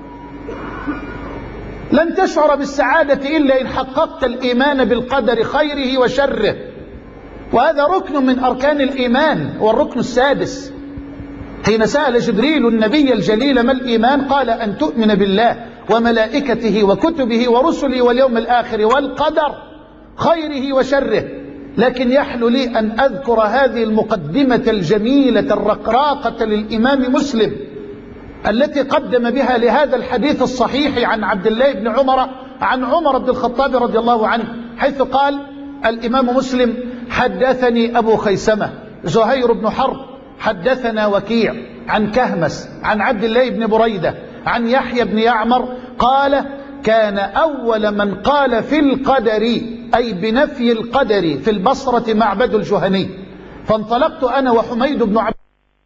لن تشعر بالسعادة إلا إن حققت الإيمان بالقدر خيره وشره، وهذا ركن من أركان الإيمان، والركن السادس. حين سأل جبريل النبي الجليل ما الإيمان؟ قال أن تؤمن بالله وملائكته وكتبه ورسله واليوم الآخر والقدر خيره وشره. لكن يحلو لي أن أذكر هذه المقدمة الجميلة الرقراقة للإمام مسلم التي قدم بها لهذا الحديث الصحيح عن عبد الله بن عمر عن عمر بن الخطاب رضي الله عنه، حيث قال الإمام مسلم حدثني أبو خيسمة زهير بن حرب حدثنا وكيع عن كهمس عن عبد الله بن بريدة عن يحيى بن يعمر قال كان أول من قال في القدر أي بنفي القدر في البصرة معبد الجهني، فانطلقت أنا وحميد بن عبد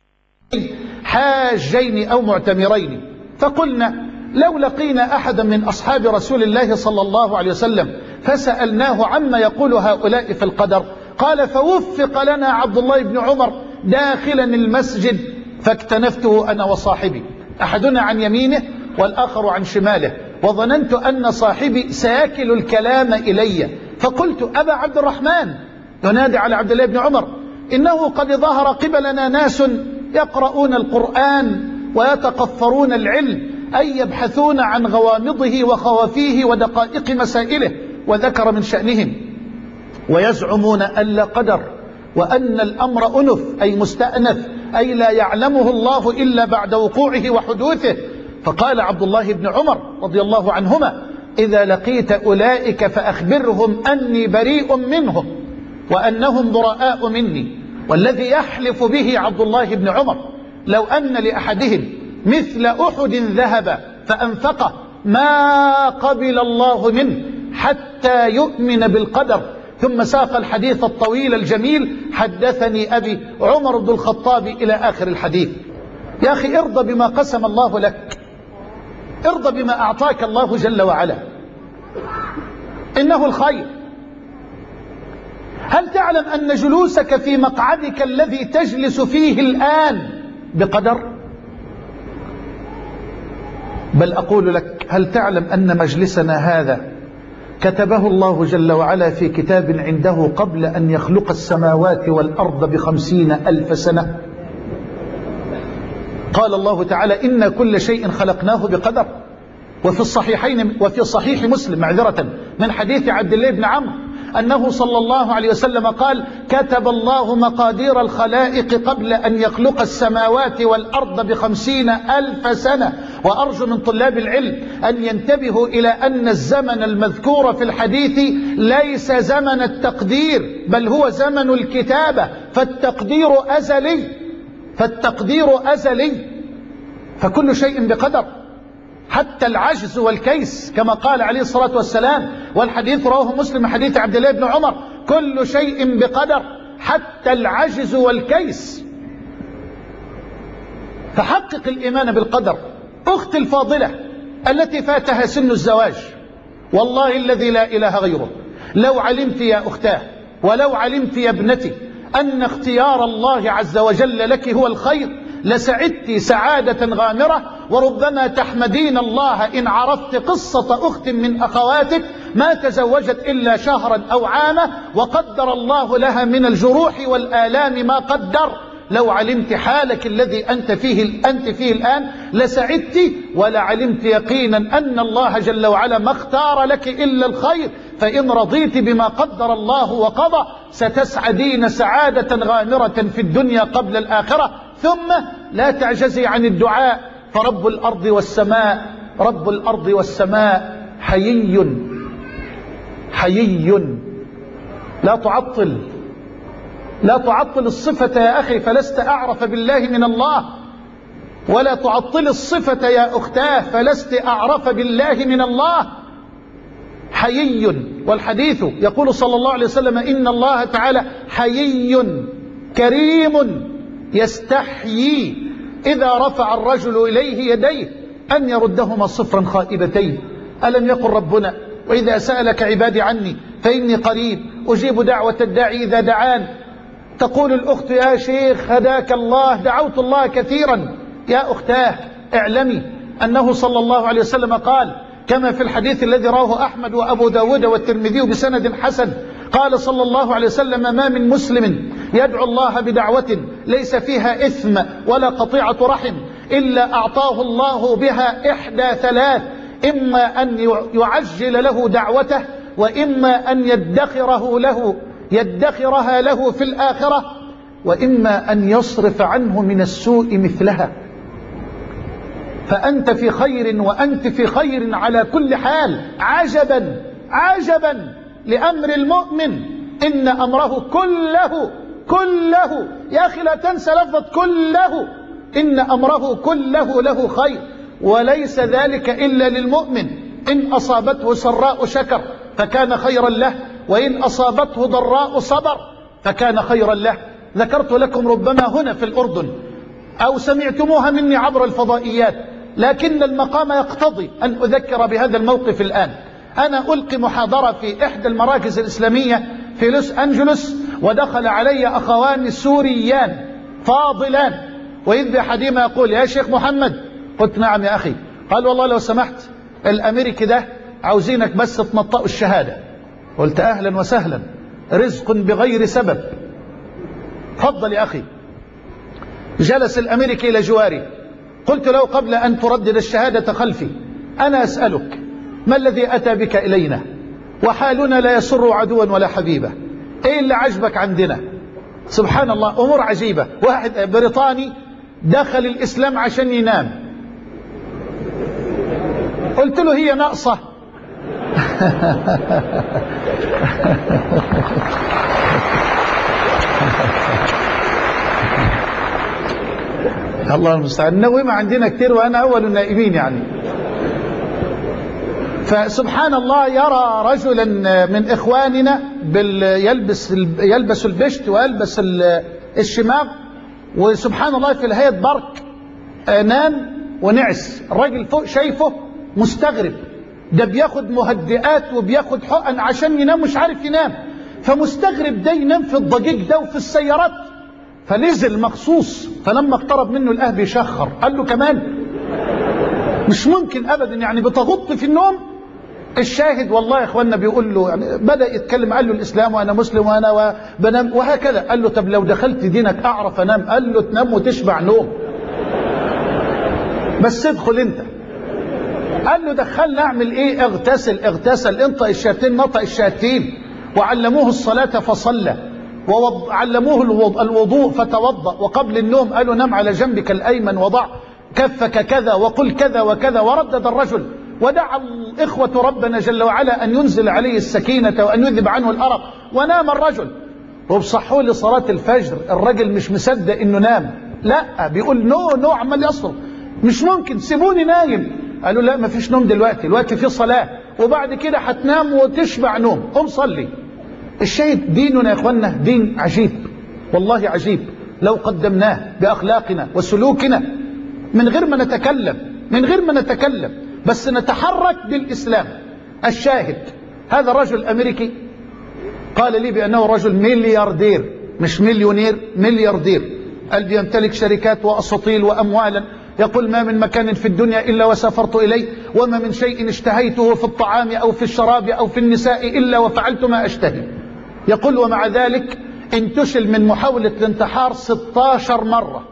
حاجين أو معتمرين، فقلنا لو لقينا أحدا من أصحاب رسول الله صلى الله عليه وسلم فسألناه عما يقول هؤلاء في القدر، قال فوفق لنا عبد الله بن عمر داخلا المسجد فاكتنفته أنا وصاحبي أحدنا عن يمينه والآخر عن شماله، وظننت أن صاحبي سيكل الكلام إلي، فقلت أبا عبد الرحمن، ينادي على عبد الله بن عمر، إنه قد ظهر قبلنا ناس يقرؤون القرآن ويتقفرون العلم، أي يبحثون عن غوامضه وخوافيه ودقائق مسائله، وذكر من شأنهم ويزعمون أن لا قدر، وأن الأمر أنف أي مستأنف، أي لا يعلمه الله إلا بعد وقوعه وحدوثه. فقال عبد الله بن عمر رضي الله عنهما: إذا لقيت أولئك فأخبرهم أني بريء منهم وأنهم براء مني. والذي يحلف به عبد الله بن عمر لو أن لأحدهم مثل أحد ذهب فأنفقه ما قبل الله منه حتى يؤمن بالقدر. ثم ساق الحديث الطويل الجميل: حدثني أبي عمر بن الخطاب إلى آخر الحديث. يا أخي ارضى بما قسم الله لك، ارضى بما أعطاك الله جل وعلا، إنه الخير. هل تعلم أن جلوسك في مقعدك الذي تجلس فيه الآن بقدر؟ بل أقول لك، هل تعلم أن مجلسنا هذا كتبه الله جل وعلا في كتاب عنده قبل أن يخلق السماوات والأرض بخمسين ألف سنة؟ قال الله تعالى: إن كل شيء خلقناه بقدر. وفي الصحيحين وفي صحيح مسلم معذرة من حديث عبد الله بن عمرو أنه صلى الله عليه وسلم قال: كتب الله مقادير الخلائق قبل أن يخلق السماوات والأرض بخمسين ألف سنة. وأرجو من طلاب العلم أن ينتبهوا إلى أن الزمن المذكور في الحديث ليس زمن التقدير، بل هو زمن الكتابة، فالتقدير أزلي، فالتقدير أزلي، فكل شيء بقدر، حتى العجز والكيس كما قال عليه الصلاة والسلام، والحديث رواه مسلم حديث عبد الله بن عمر: كل شيء بقدر حتى العجز والكيس. فحقق الإيمان بالقدر. أختي الفاضلة التي فاتها سن الزواج، والله الذي لا إله غيره، لو علمت يا أختاه ولو علمت يا ابنتي أن اختيار الله عز وجل لك هو الخير لسعدت سعادة غامرة، وربما تحمدين الله إن عرفت قصة أخت من أخواتك ما تزوجت إلا شهرا أو عاما وقدر الله لها من الجروح والآلام ما قدر. لو علمت حالك الذي أنت فيه, أنت فيه الآن لسعدت، ولعلمت يقينا أن الله جل وعلا ما اختار لك إلا الخير، فإن رضيت بما قدر الله وقضى ستسعدين سعادة غامرة في الدنيا قبل الآخرة. ثم لا تعجزي عن الدعاء، فرب الأرض والسماء رب الأرض والسماء حيي حيي. لا تعطل لا تعطل الصفة يا أخي فلست أعرف بالله من الله، ولا تعطل الصفة يا أختاه فلست أعرف بالله من الله. حيي. والحديث يقول صلى الله عليه وسلم: إن الله تعالى حيي كريم يستحيي إذا رفع الرجل إليه يديه أن يردهما صفرا خائبتين. ألم يقل ربنا: وإذا سألك عبادي عني فإني قريب أجيب دعوة الداعي إذا دعان؟ تقول الأخت: يا شيخ هداك الله دعوت الله كثيرا. يا أختاه اعلمي أنه صلى الله عليه وسلم قال كما في الحديث الذي رواه أحمد وأبو داود والترمذي بسند حسن، قال صلى الله عليه وسلم: ما من مسلم يدعو الله بدعوة ليس فيها إثم ولا قطيعة رحم إلا أعطاه الله بها إحدى ثلاث: إما أن يعجل له دعوته، وإما أن يدخره له يدخرها له في الآخرة، وإما أن يصرف عنه من السوء مثلها. فأنت في خير وأنت في خير على كل حال. عجبا عجبا لأمر المؤمن، إن أمره كله كله يا أخي لا تنسى لفظة كله، إن أمره كله له خير، وليس ذلك إلا للمؤمن. إن أصابته سراء شكر فكان خيرا له، وإن أصابته ضراء صبر فكان خيرا له. ذكرت لكم ربما هنا في الأردن أو سمعتموها مني عبر الفضائيات، لكن المقام يقتضي أن أذكر بهذا الموقف الآن. أنا ألقي محاضرة في إحدى المراكز الإسلامية في لوس أنجلوس، ودخل علي أخوان سوريان فاضلان، وإذ بأحدهما يقول: يا شيخ محمد، قلت نعم يا أخي. قال والله لو سمحت الأمريكي ده عاوزينك بس تنطقوا الشهادة. قلت أهلا وسهلا، رزق بغير سبب، تفضل يا أخي. جلس الأمريكي إلى جواري، قلت له قبل أن تردد الشهادة خلفي أنا أسألك ما الذي أتى بك إلينا وحالنا لا يسر عدوا ولا حبيبا؟ إيه اللي عجبك عندنا؟ سبحان الله، أمور عجيبة. واحد بريطاني دخل الإسلام عشان ينام، قلت له هي ناقصة. الله المستعان. النويمة عندنا كتير وأنا أول النائمين يعني. فسبحان الله يرى رجلا من إخواننا يلبس يلبس البشت ويلبس الشماغ، وسبحان الله في الهيئة برك نام ونعس. الراجل فوق شايفه مستغرب، ده بياخد مهدئات وبياخد حقن عشان ينام، مش عارف ينام، فمستغرب ده ينام في الضجيج ده وفي السيارات، فنزل مخصوص. فلما اقترب منه الأهل بيشخر، قال له كمان مش ممكن أبدا يعني بتغط في النوم. الشاهد والله يا اخوانا بيقول له يعني بدأ يتكلم، قال له الإسلام وأنا مسلم وأنا بنام وهكذا. قال له طب لو دخلت دينك أعرف أنام؟ قال له تنام وتشبع نوم، بس ادخل أنت. قال له دخلنا أعمل إيه؟ اغتسل اغتسل، انطق الشهادتين نطق الشهادتين، وعلموه الصلاة فصلى، وعلموه الوضوء فتوضأ، وقبل النوم قالوا نم على جنبك الأيمن وضع كفك كذا وقل كذا وكذا. وردد الرجل ودعا الإخوة ربنا جل وعلا أن ينزل عليه السكينة وأن يذهب عنه الأرق، ونام الرجل. وبصحوا لي صلاة الفجر، الرجل مش مصدق إنه نام، لا بيقول نو نو عمال يصرخ مش ممكن سيبوني نايم. قالوا لا مفيش نوم دلوقتي، دلوقتي في صلاة وبعد كده هتنام وتشبع نوم، قم صلي. الشيء ديننا يا اخوانا دين عجيب والله عجيب، لو قدمناه بأخلاقنا وسلوكنا من غير ما نتكلم من غير ما نتكلم بس نتحرك بالإسلام. الشاهد هذا الرجل الأمريكي قال لي بأنه رجل ملياردير، مش مليونير، ملياردير. قال بيمتلك شركات وأساطيل وأموالا. يقول ما من مكان في الدنيا إلا وسافرت إليه، وما من شيء اشتهيته في الطعام أو في الشراب أو في النساء إلا وفعلت ما أشتهي. يقول ومع ذلك انتشل من محاولة الانتحار ستاشر مرة،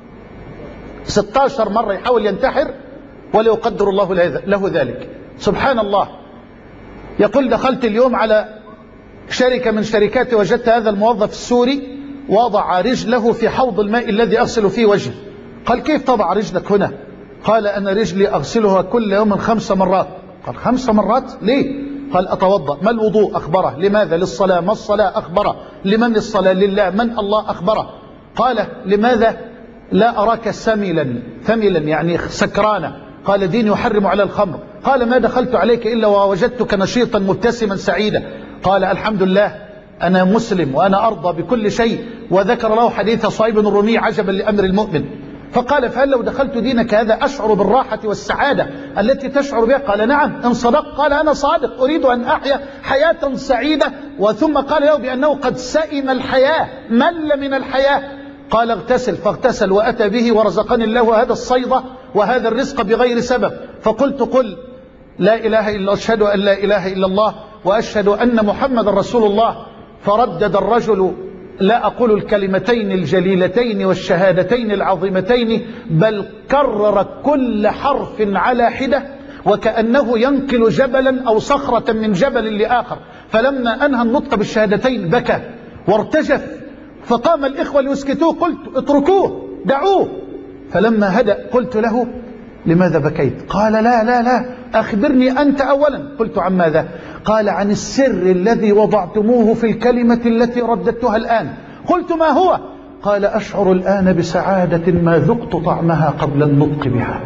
ستاشر مرة يحاول ينتحر ولا يقدر الله له ذلك. سبحان الله. يقول دخلت اليوم على شركة من شركاتي، وجدت هذا الموظف السوري وضع رجله في حوض الماء الذي أغسل فيه وجهي. قال كيف تضع رجلك هنا؟ قال أنا رجلي أغسلها كل يوم خمس مرات. قال خمس مرات ليه؟ قال أتوضأ. ما الوضوء؟ أخبره. لماذا؟ للصلاة. ما الصلاة؟ أخبره. لمن الصلاة؟ لله. من؟ الله. أخبره. قال لماذا لا أراك سملا؟ ثملا يعني سكرانا. قال دين يحرم على الخمر. قال ما دخلت عليك إلا ووجدتك نشيطا مبتسما سعيدا. قال الحمد لله أنا مسلم وأنا أرضى بكل شيء. وذكر له حديث صهيب الرومي عجبا لأمر المؤمن. فقال فهل لو دخلت دينك هذا أشعر بالراحة والسعادة التي تشعر بها؟ قال نعم. إن صدق؟ قال أنا صادق، أريد أن أحيا حياة سعيدة. وثم قال له بأنه قد سئم الحياة، مل من الحياة. قال اغتسل، فاغتسل وأتى به ورزقني الله هذا الصيدة وهذا الرزق بغير سبب. فقلت قل لا إله إلا أشهد أن لا إله إلا الله وأشهد أن محمد رسول الله. فردد الرجل لا أقول الكلمتين الجليلتين والشهادتين العظيمتين، بل كرر كل حرف على حدة وكأنه ينقل جبلا أو صخرة من جبل لآخر. فلما أنهى النطق بالشهادتين بكى وارتجف، فقام الإخوة ليسكتوه. قلت اتركوه دعوه. فلما هدأ قلت له لماذا بكيت؟ قال لا لا لا أخبرني أنت أولا. قلت عن ماذا؟ قال عن السر الذي وضعتموه في الكلمة التي رددتها الآن. قلت ما هو؟ قال أشعر الآن بسعادة ما ذقت طعمها قبل النطق بها.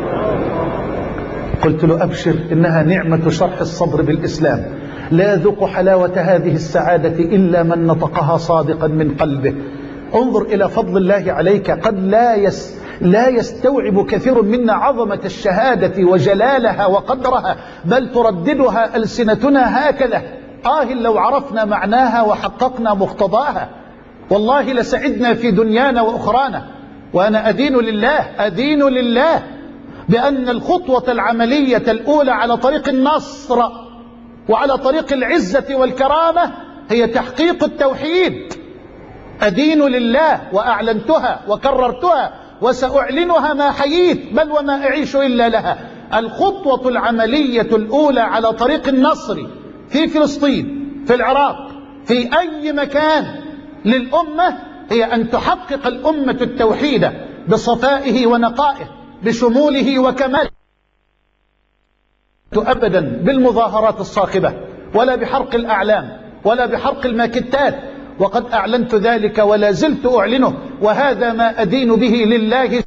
قلت له أبشر، إنها نعمة شرح الصدر بالإسلام، لا يذوق حلاوة هذه السعادة إلا من نطقها صادقا من قلبه. انظر إلى فضل الله عليك، قد لا يس لا يستوعب كثير منا عظمة الشهادة وجلالها وقدرها، بل ترددها ألسنتنا هكذا. آه لو عرفنا معناها وحققنا مقتضاها والله لسعدنا في دنيانا وأخرانا. وأنا أدين لله أدين لله بأن الخطوة العملية الأولى على طريق النصر وعلى طريق العزة والكرامة هي تحقيق التوحيد. أدين لله وأعلنتها وكررتها وسأعلنها ما حييت بل وما أعيش إلا لها. الخطوة العملية الأولى على طريق النصر في فلسطين، في العراق، في أي مكان للأمة هي أن تحقق الأمة التوحيد بصفائه ونقائه بشموله وكماله، أبدا بالمظاهرات الصاخبة ولا بحرق الأعلام ولا بحرق الماكتات، وقد أعلنت ذلك ولا زلت أعلنه، وهذا ما أدين به لله.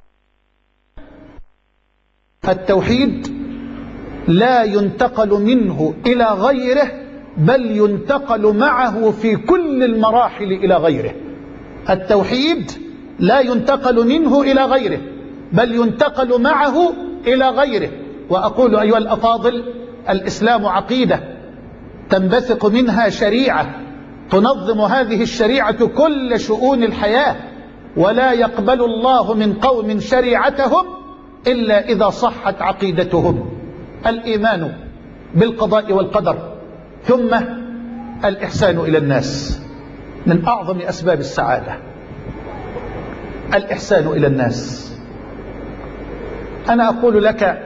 التوحيد لا ينتقل منه إلى غيره بل ينتقل معه في كل المراحل إلى غيره. التوحيد لا ينتقل منه إلى غيره بل ينتقل معه إلى غيره. وأقول أيها الأفاضل، الإسلام عقيدة تنبثق منها شريعة تنظم هذه الشريعة كل شؤون الحياة، ولا يقبل الله من قوم شريعتهم إلا إذا صحت عقيدتهم. الإيمان بالقضاء والقدر، ثم الإحسان إلى الناس من أعظم أسباب السعادة. الإحسان إلى الناس. أنا أقول لك،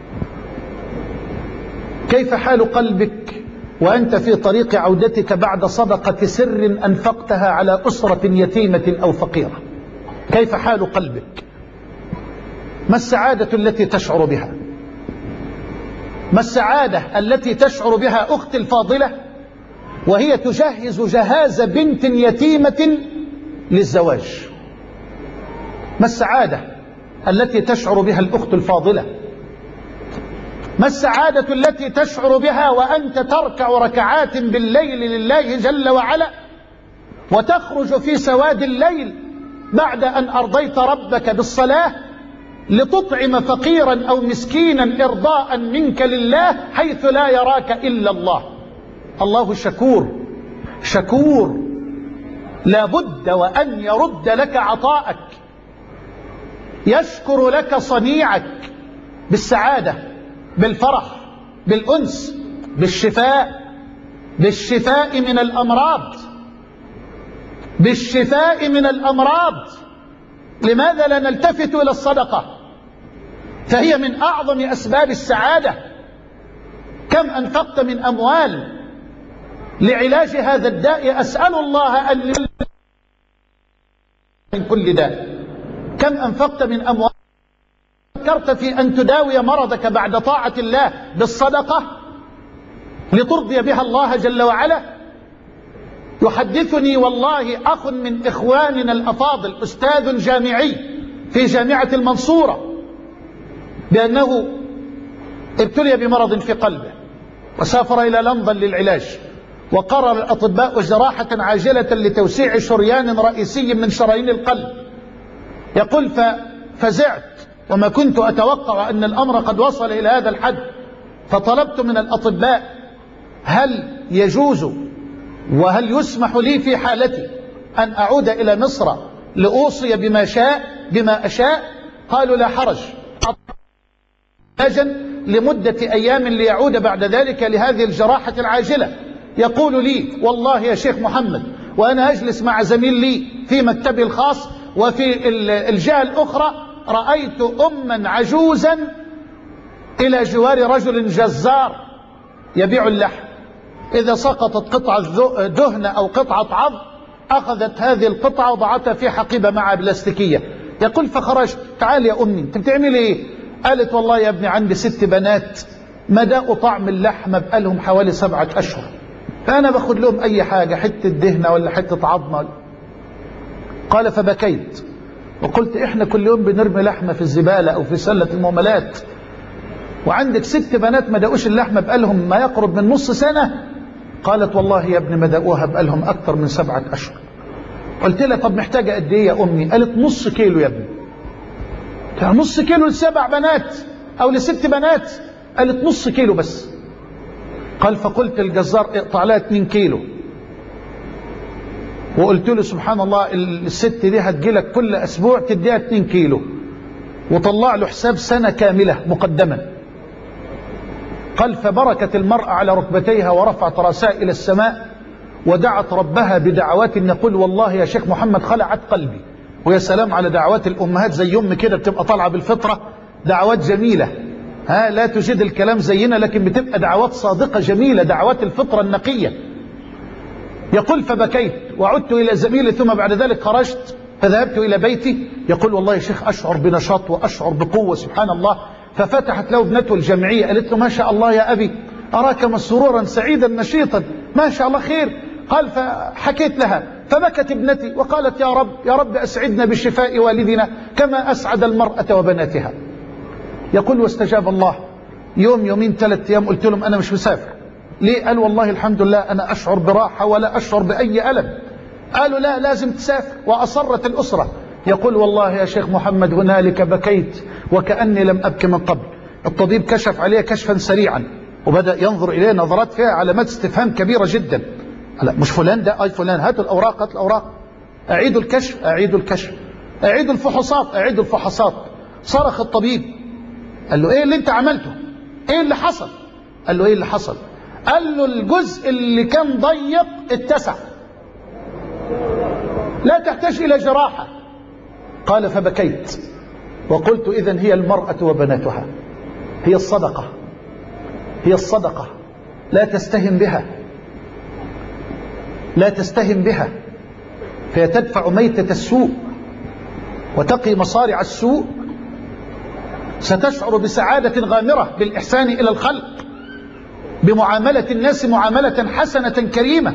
كيف حال قلبك وأنت في طريق عودتك بعد صدقة سر أنفقتها على أسرة يتيمة أو فقيرة؟ كيف حال قلبك؟ ما السعادة التي تشعر بها؟ ما السعادة التي تشعر بها أختي الفاضلة وهي تجهز جهاز بنت يتيمة للزواج؟ ما السعادة التي تشعر بها الأخت الفاضلة؟ ما السعادة التي تشعر بها وأنت تركع ركعات بالليل لله جل وعلا وتخرج في سواد الليل بعد أن أرضيت ربك بالصلاة لتطعم فقيرا أو مسكينا إرضاء منك لله حيث لا يراك إلا الله؟ الله شكور، شكور لا بد وأن يرد لك عطاءك، يشكر لك صنيعك بالسعادة، بالفرح، بالأنس، بالشفاء، بالشفاء من الأمراض، بالشفاء من الأمراض. لماذا لا نلتفت إلى الصدقة؟ فهي من أعظم أسباب السعادة. كم أنفقت من أموال لعلاج هذا الداء؟ أسأل الله أن يلقى من كل داء. كم أنفقت من أموال فكرت في أن تداوي مرضك بعد طاعة الله بالصدقة لترضي بها الله جل وعلا؟ يحدثني والله أخ من إخواننا الأفاضل، أستاذ جامعي في جامعة المنصورة، بأنه ابتلي بمرض في قلبه وسافر إلى لندن للعلاج، وقرر الأطباء جراحة عاجلة لتوسيع شريان رئيسي من شرايين القلب. يقول ففزعت وما كنت أتوقع أن الأمر قد وصل إلى هذا الحد، فطلبت من الأطباء هل يجوز وهل يسمح لي في حالتي أن أعود إلى مصر لأوصي بما شاء بما أشاء؟ قالوا لا حرج، لمدة أيام ليعود بعد ذلك لهذه الجراحة العاجلة. يقول لي والله يا شيخ محمد وأنا أجلس مع زميل لي في مكتبي الخاص وفي الجهة الأخرى رأيت أما عجوزا إلى جوار رجل جزار يبيع اللحم، إذا سقطت قطعة دهن أو قطعة عظم أخذت هذه القطعة وضعتها في حقيبة مع بلاستيكية. يقول فخرجت، تعال يا أمي أنت بتعمل إيه؟ قالت والله يا ابني عندي ست بنات ما داقوا طعم اللحمة بقالهم حوالي سبعة أشهر، فأنا باخد لهم أي حاجة، حتة دهنة ولا حتة عظمة. قال فبكيت وقلت إحنا كل يوم بنرمي لحمة في الزبالة أو في سلة المهملات، وعندك ست بنات ما داقوش اللحمة بقالهم ما يقرب من نص سنة. قالت والله يا ابني ما داقوها بقالهم أكثر من سبعة أشهر. قلت لها طب محتاجة قد إيه يا أمي؟ قالت نص كيلو يا ابني. يعني نص كيلو لسبع بنات أو لست بنات؟ قالت نص كيلو بس. قال فقلت الجزار اقطع لها اتنين كيلو، وقلت له سبحان الله الست دي هتجيلك كل أسبوع تديها اتنين كيلو، وطلع له حساب سنة كاملة مقدما. قال فبركت المرأة على ركبتيها ورفعت رأسها إلى السماء ودعت ربها بدعوات نقول والله يا شيخ محمد خلعت قلبي. ويا سلام على دعوات الأمهات زي أم كده بتبقى طالعة بالفطرة، دعوات جميلة، ها لا تجد الكلام زينا، لكن بتبقى دعوات صادقة جميلة، دعوات الفطرة النقية. يقول فبكيت وعدت إلى زميلي ثم بعد ذلك خرجت فذهبت إلى بيتي. يقول والله يا شيخ أشعر بنشاط وأشعر بقوة سبحان الله. ففتحت له ابنته الجمعية قالت له ما شاء الله يا أبي أراك مسرورا سعيدا نشيطا ما شاء الله خير. قال فحكيت لها فبكت ابنتي وقالت يا رب يا رب أسعدنا بشفاء والدنا كما أسعد المرأة وبناتها. يقول واستجاب الله. يوم يومين ثلاث أيام قلت لهم أنا مش مسافر. ليه؟ قال والله الحمد لله أنا أشعر براحة ولا أشعر بأي ألم. قالوا لا لازم تسافر، وأصرت الأسرة. يقول والله يا شيخ محمد هنالك بكيت وكأني لم أبك من قبل. الطبيب كشف عليه كشفا سريعا وبدأ ينظر إليه نظرات فيها علامات استفهام كبيرة جدا. لا مش فلان ده، أي فلان، هاتوا الأوراق هاتوا الأوراق، أعيدوا الكشف أعيدوا الكشف، أعيدوا الفحوصات أعيدوا الفحوصات. صرخ الطبيب قال له إيه اللي أنت عملته؟ إيه اللي حصل؟ قال له إيه اللي حصل؟ قال له الجزء اللي كان ضيق اتسع، لا تحتاج إلى جراحة. قال فبكيت وقلت إذن هي المرأة وبناتها، هي الصدقة، هي الصدقة، لا تستهن بها، لا تستهن بها، فهي تدفع ميتة السوء وتقي مصارع السوء. ستشعر بسعادة غامرة بالإحسان إلى الخلق، بمعاملة الناس معاملة حسنة كريمة.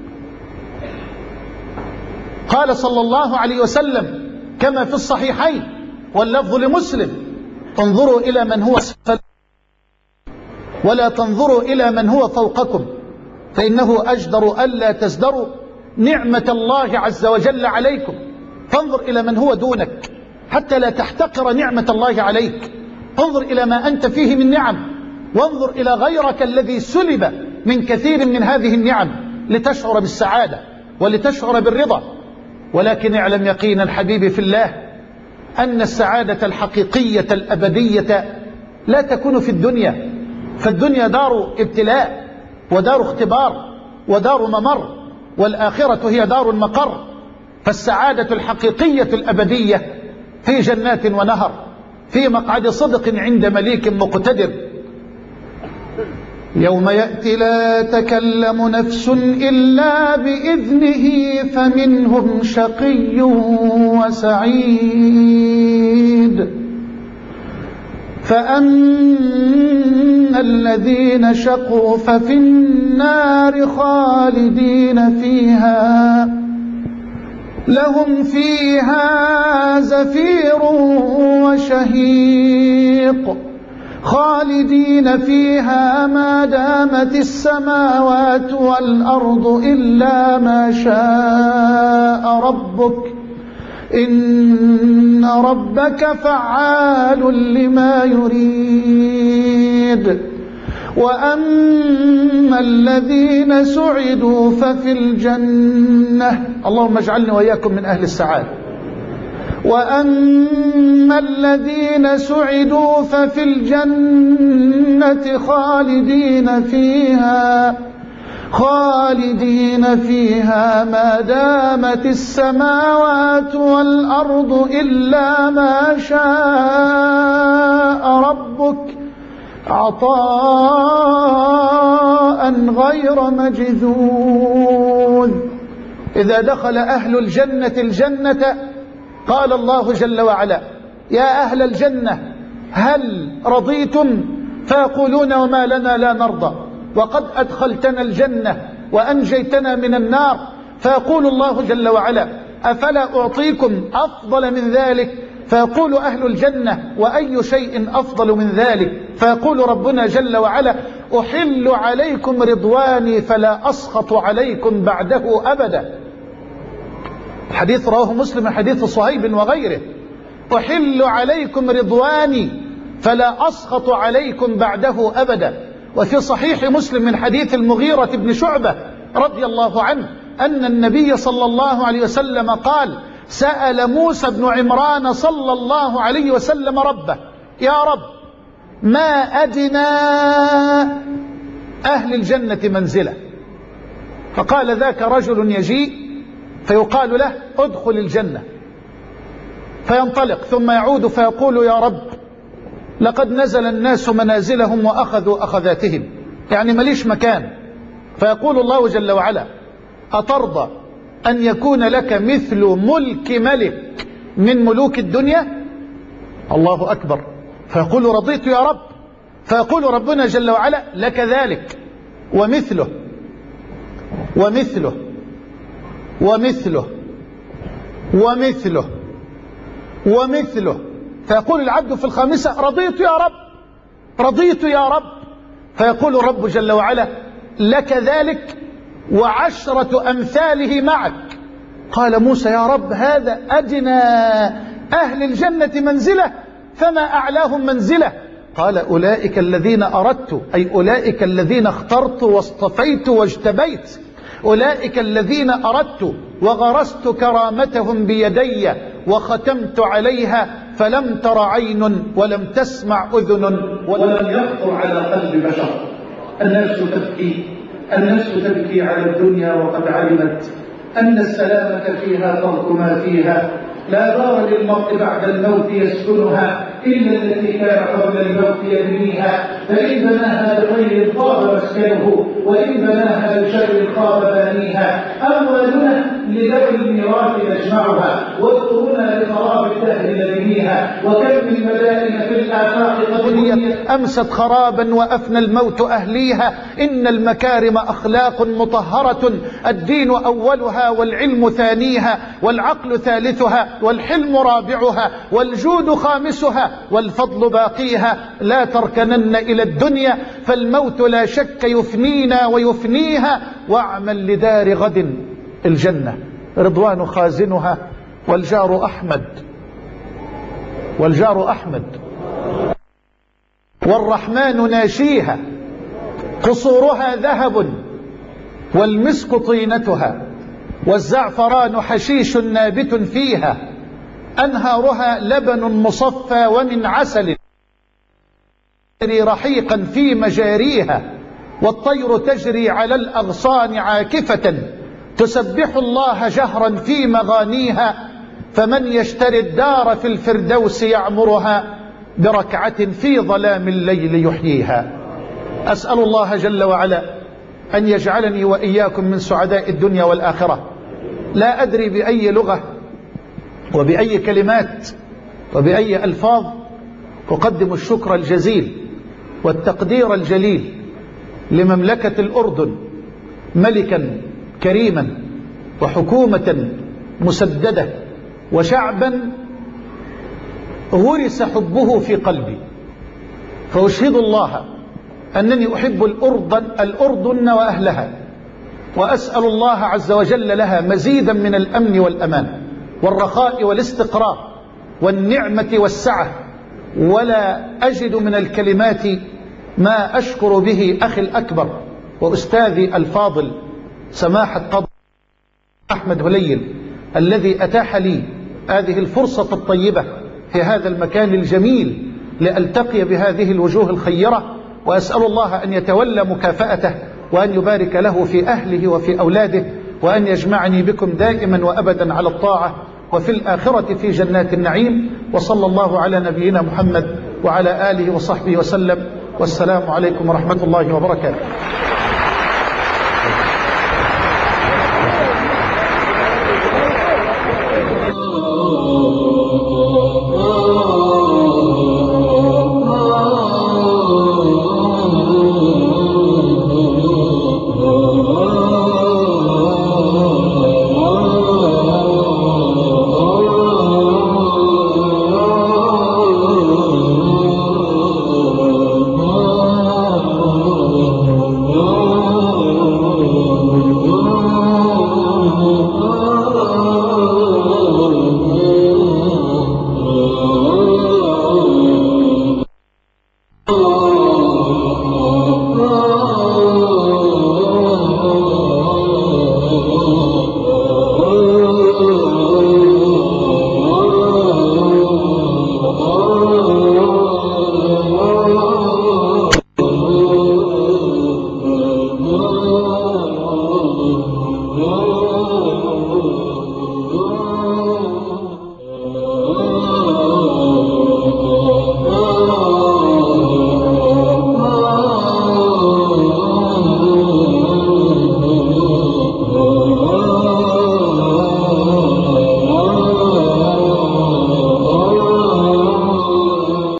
قال صلى الله عليه وسلم كما في الصحيحين واللفظ لمسلم انظروا إلى من هو أسفل ولا تنظروا إلى من هو فوقكم فإنه أجدر ألا تزدروا نعمة الله عز وجل عليكم. فانظر إلى من هو دونك حتى لا تحتقر نعمة الله عليك. انظر إلى ما أنت فيه من نعم، وانظر إلى غيرك الذي سلب من كثير من هذه النعم لتشعر بالسعادة ولتشعر بالرضا. ولكن اعلم يقينا حبيبي في الله أن السعادة الحقيقية الأبدية لا تكون في الدنيا، فالدنيا دار ابتلاء ودار اختبار ودار ممر، والآخرة هي دار المقر. فالسعادة الحقيقية الأبدية في جنات ونهر، في مقعد صدق عند مليك مقتدر. يوم يأتي لا تكلم نفس إلا بإذنه فمنهم شقي وسعيد. فأما الذين شقوا ففي النار خالدين فيها لهم فيها زفير وشهيق خالدين فيها ما دامت السماوات والأرض إلا ما شاء ربك إن ربك فعال لما يريد. وأما الذين سعدوا ففي الجنة، اللهم اجعلني وإياكم من أهل السعادة. وأما الذين سعدوا ففي الجنة خالدين فيها خالدين فيها ما دامت السماوات والأرض إلا ما شاء ربك عطاء غير مجذوذ. إذا دخل أهل الجنة الجنة قال الله جل وعلا يا أهل الجنة هل رضيتم؟ فيقولون وما لنا لا نرضى وقد أدخلتنا الجنة وأنجيتنا من النار. فيقول الله جل وعلا أفلا أعطيكم أفضل من ذلك؟ فيقول أهل الجنة وأي شيء أفضل من ذلك؟ فيقول ربنا جل وعلا أحل عليكم رضواني فلا أسخط عليكم بعده أبدا. حديث رواه مسلم حديث صهيب وغيره. أحل عليكم رضواني فلا أسخط عليكم بعده أبدا. وفي صحيح مسلم من حديث المغيرة بن شعبة رضي الله عنه أن النبي صلى الله عليه وسلم قال سأل موسى بن عمران صلى الله عليه وسلم ربه: يا رب، ما أدنى أهل الجنة منزلة؟ فقال: ذاك رجل يجيء فيقال له: ادخل الجنة، فينطلق ثم يعود فيقول: يا رب، لقد نزل الناس منازلهم وأخذوا أخذاتهم، يعني مليش مكان. فيقول الله جل وعلا: أترضى أن يكون لك مثل ملك ملك من ملوك الدنيا؟ الله أكبر. فيقول: رضيت يا رب. فيقول ربنا جل وعلا: لك ذلك ومثله ومثله ومثله ومثله ومثله. فيقول العبد في الخامسة: رضيت يا رب، رضيت يا رب. فيقول الرب جل وعلا: لك ذلك وعشرة أمثاله معك. قال موسى: يا رب، هذا أدنى أهل الجنة منزلة، فما أعلاهم منزلة؟ قال: أولئك الذين أردت، أي أولئك الذين اخترت واصطفيت واجتبيت، أولئك الذين أردت وغرست كرامتهم بيدي وختمت عليها، فلم تر عين ولم تسمع أذن ولم يخطر على قلب بشر. الناس تبكي، الناس تبكي على الدنيا وقد علمت أن السلامة فيها ترك ما فيها. لا دار للمرء بعد الموت يسكنها إلا التي كان قبل الموت يبنيها، فإن بناها بخير طاب مسكنه، وإن بناها بشر خاب بانيها. أموالنا لذوي الميراث نجمعها، واذكرنا لخراب الدهر نبنيها. وكم من مدائن في الآفاق قد بنيت أمست خرابا وأفنى الموت أهليها. إن المكارم أخلاق مطهرة، الدين أولها والعلم ثانيها، والعقل ثالثها والحلم رابعها، والجود خامسها والفضل باقيها. لا تركنن إلى الدنيا فالموت لا شك يفنينا ويفنيها. واعمل لدار غد الجنة رضوان خازنها، والجار أحمد والجار أحمد والرحمن ناشيها. قصورها ذهب والمسك طينتها، والزعفران حشيش نابت فيها. أنهارها لبن مصفى ومن عسل رحيقا في مجاريها. والطير تجري على الأغصان عاكفة، تسبح الله جهرا في مغانيها. فمن يشتري الدار في الفردوس يعمرها، بركعة في ظلام الليل يحييها. أسأل الله جل وعلا أن يجعلني وإياكم من سعداء الدنيا والآخرة. لا أدري بأي لغة وبأي كلمات وبأي ألفاظ أقدم الشكر الجزيل والتقدير الجليل لمملكة الأردن، ملكا كريما وحكومة مسددة وشعبا غرس حبه في قلبي. فأشهد الله أنني أحب الأردن, الأردن وأهلها، وأسأل الله عز وجل لها مزيدا من الأمن والأمان والرخاء والاستقرار والنعمة والسعة. ولا أجد من الكلمات ما أشكر به أخي الأكبر وأستاذي الفاضل سماحة قاضي أحمد هليل، الذي أتاح لي هذه الفرصة الطيبة في هذا المكان الجميل لألتقي بهذه الوجوه الخيرة. وأسأل الله أن يتولى مكافأته، وأن يبارك له في أهله وفي أولاده، وأن يجمعني بكم دائما وأبدا على الطاعة، وفي الآخرة في جنات النعيم. وصلى الله على نبينا محمد وعلى آله وصحبه وسلم. والسلام عليكم ورحمة الله وبركاته.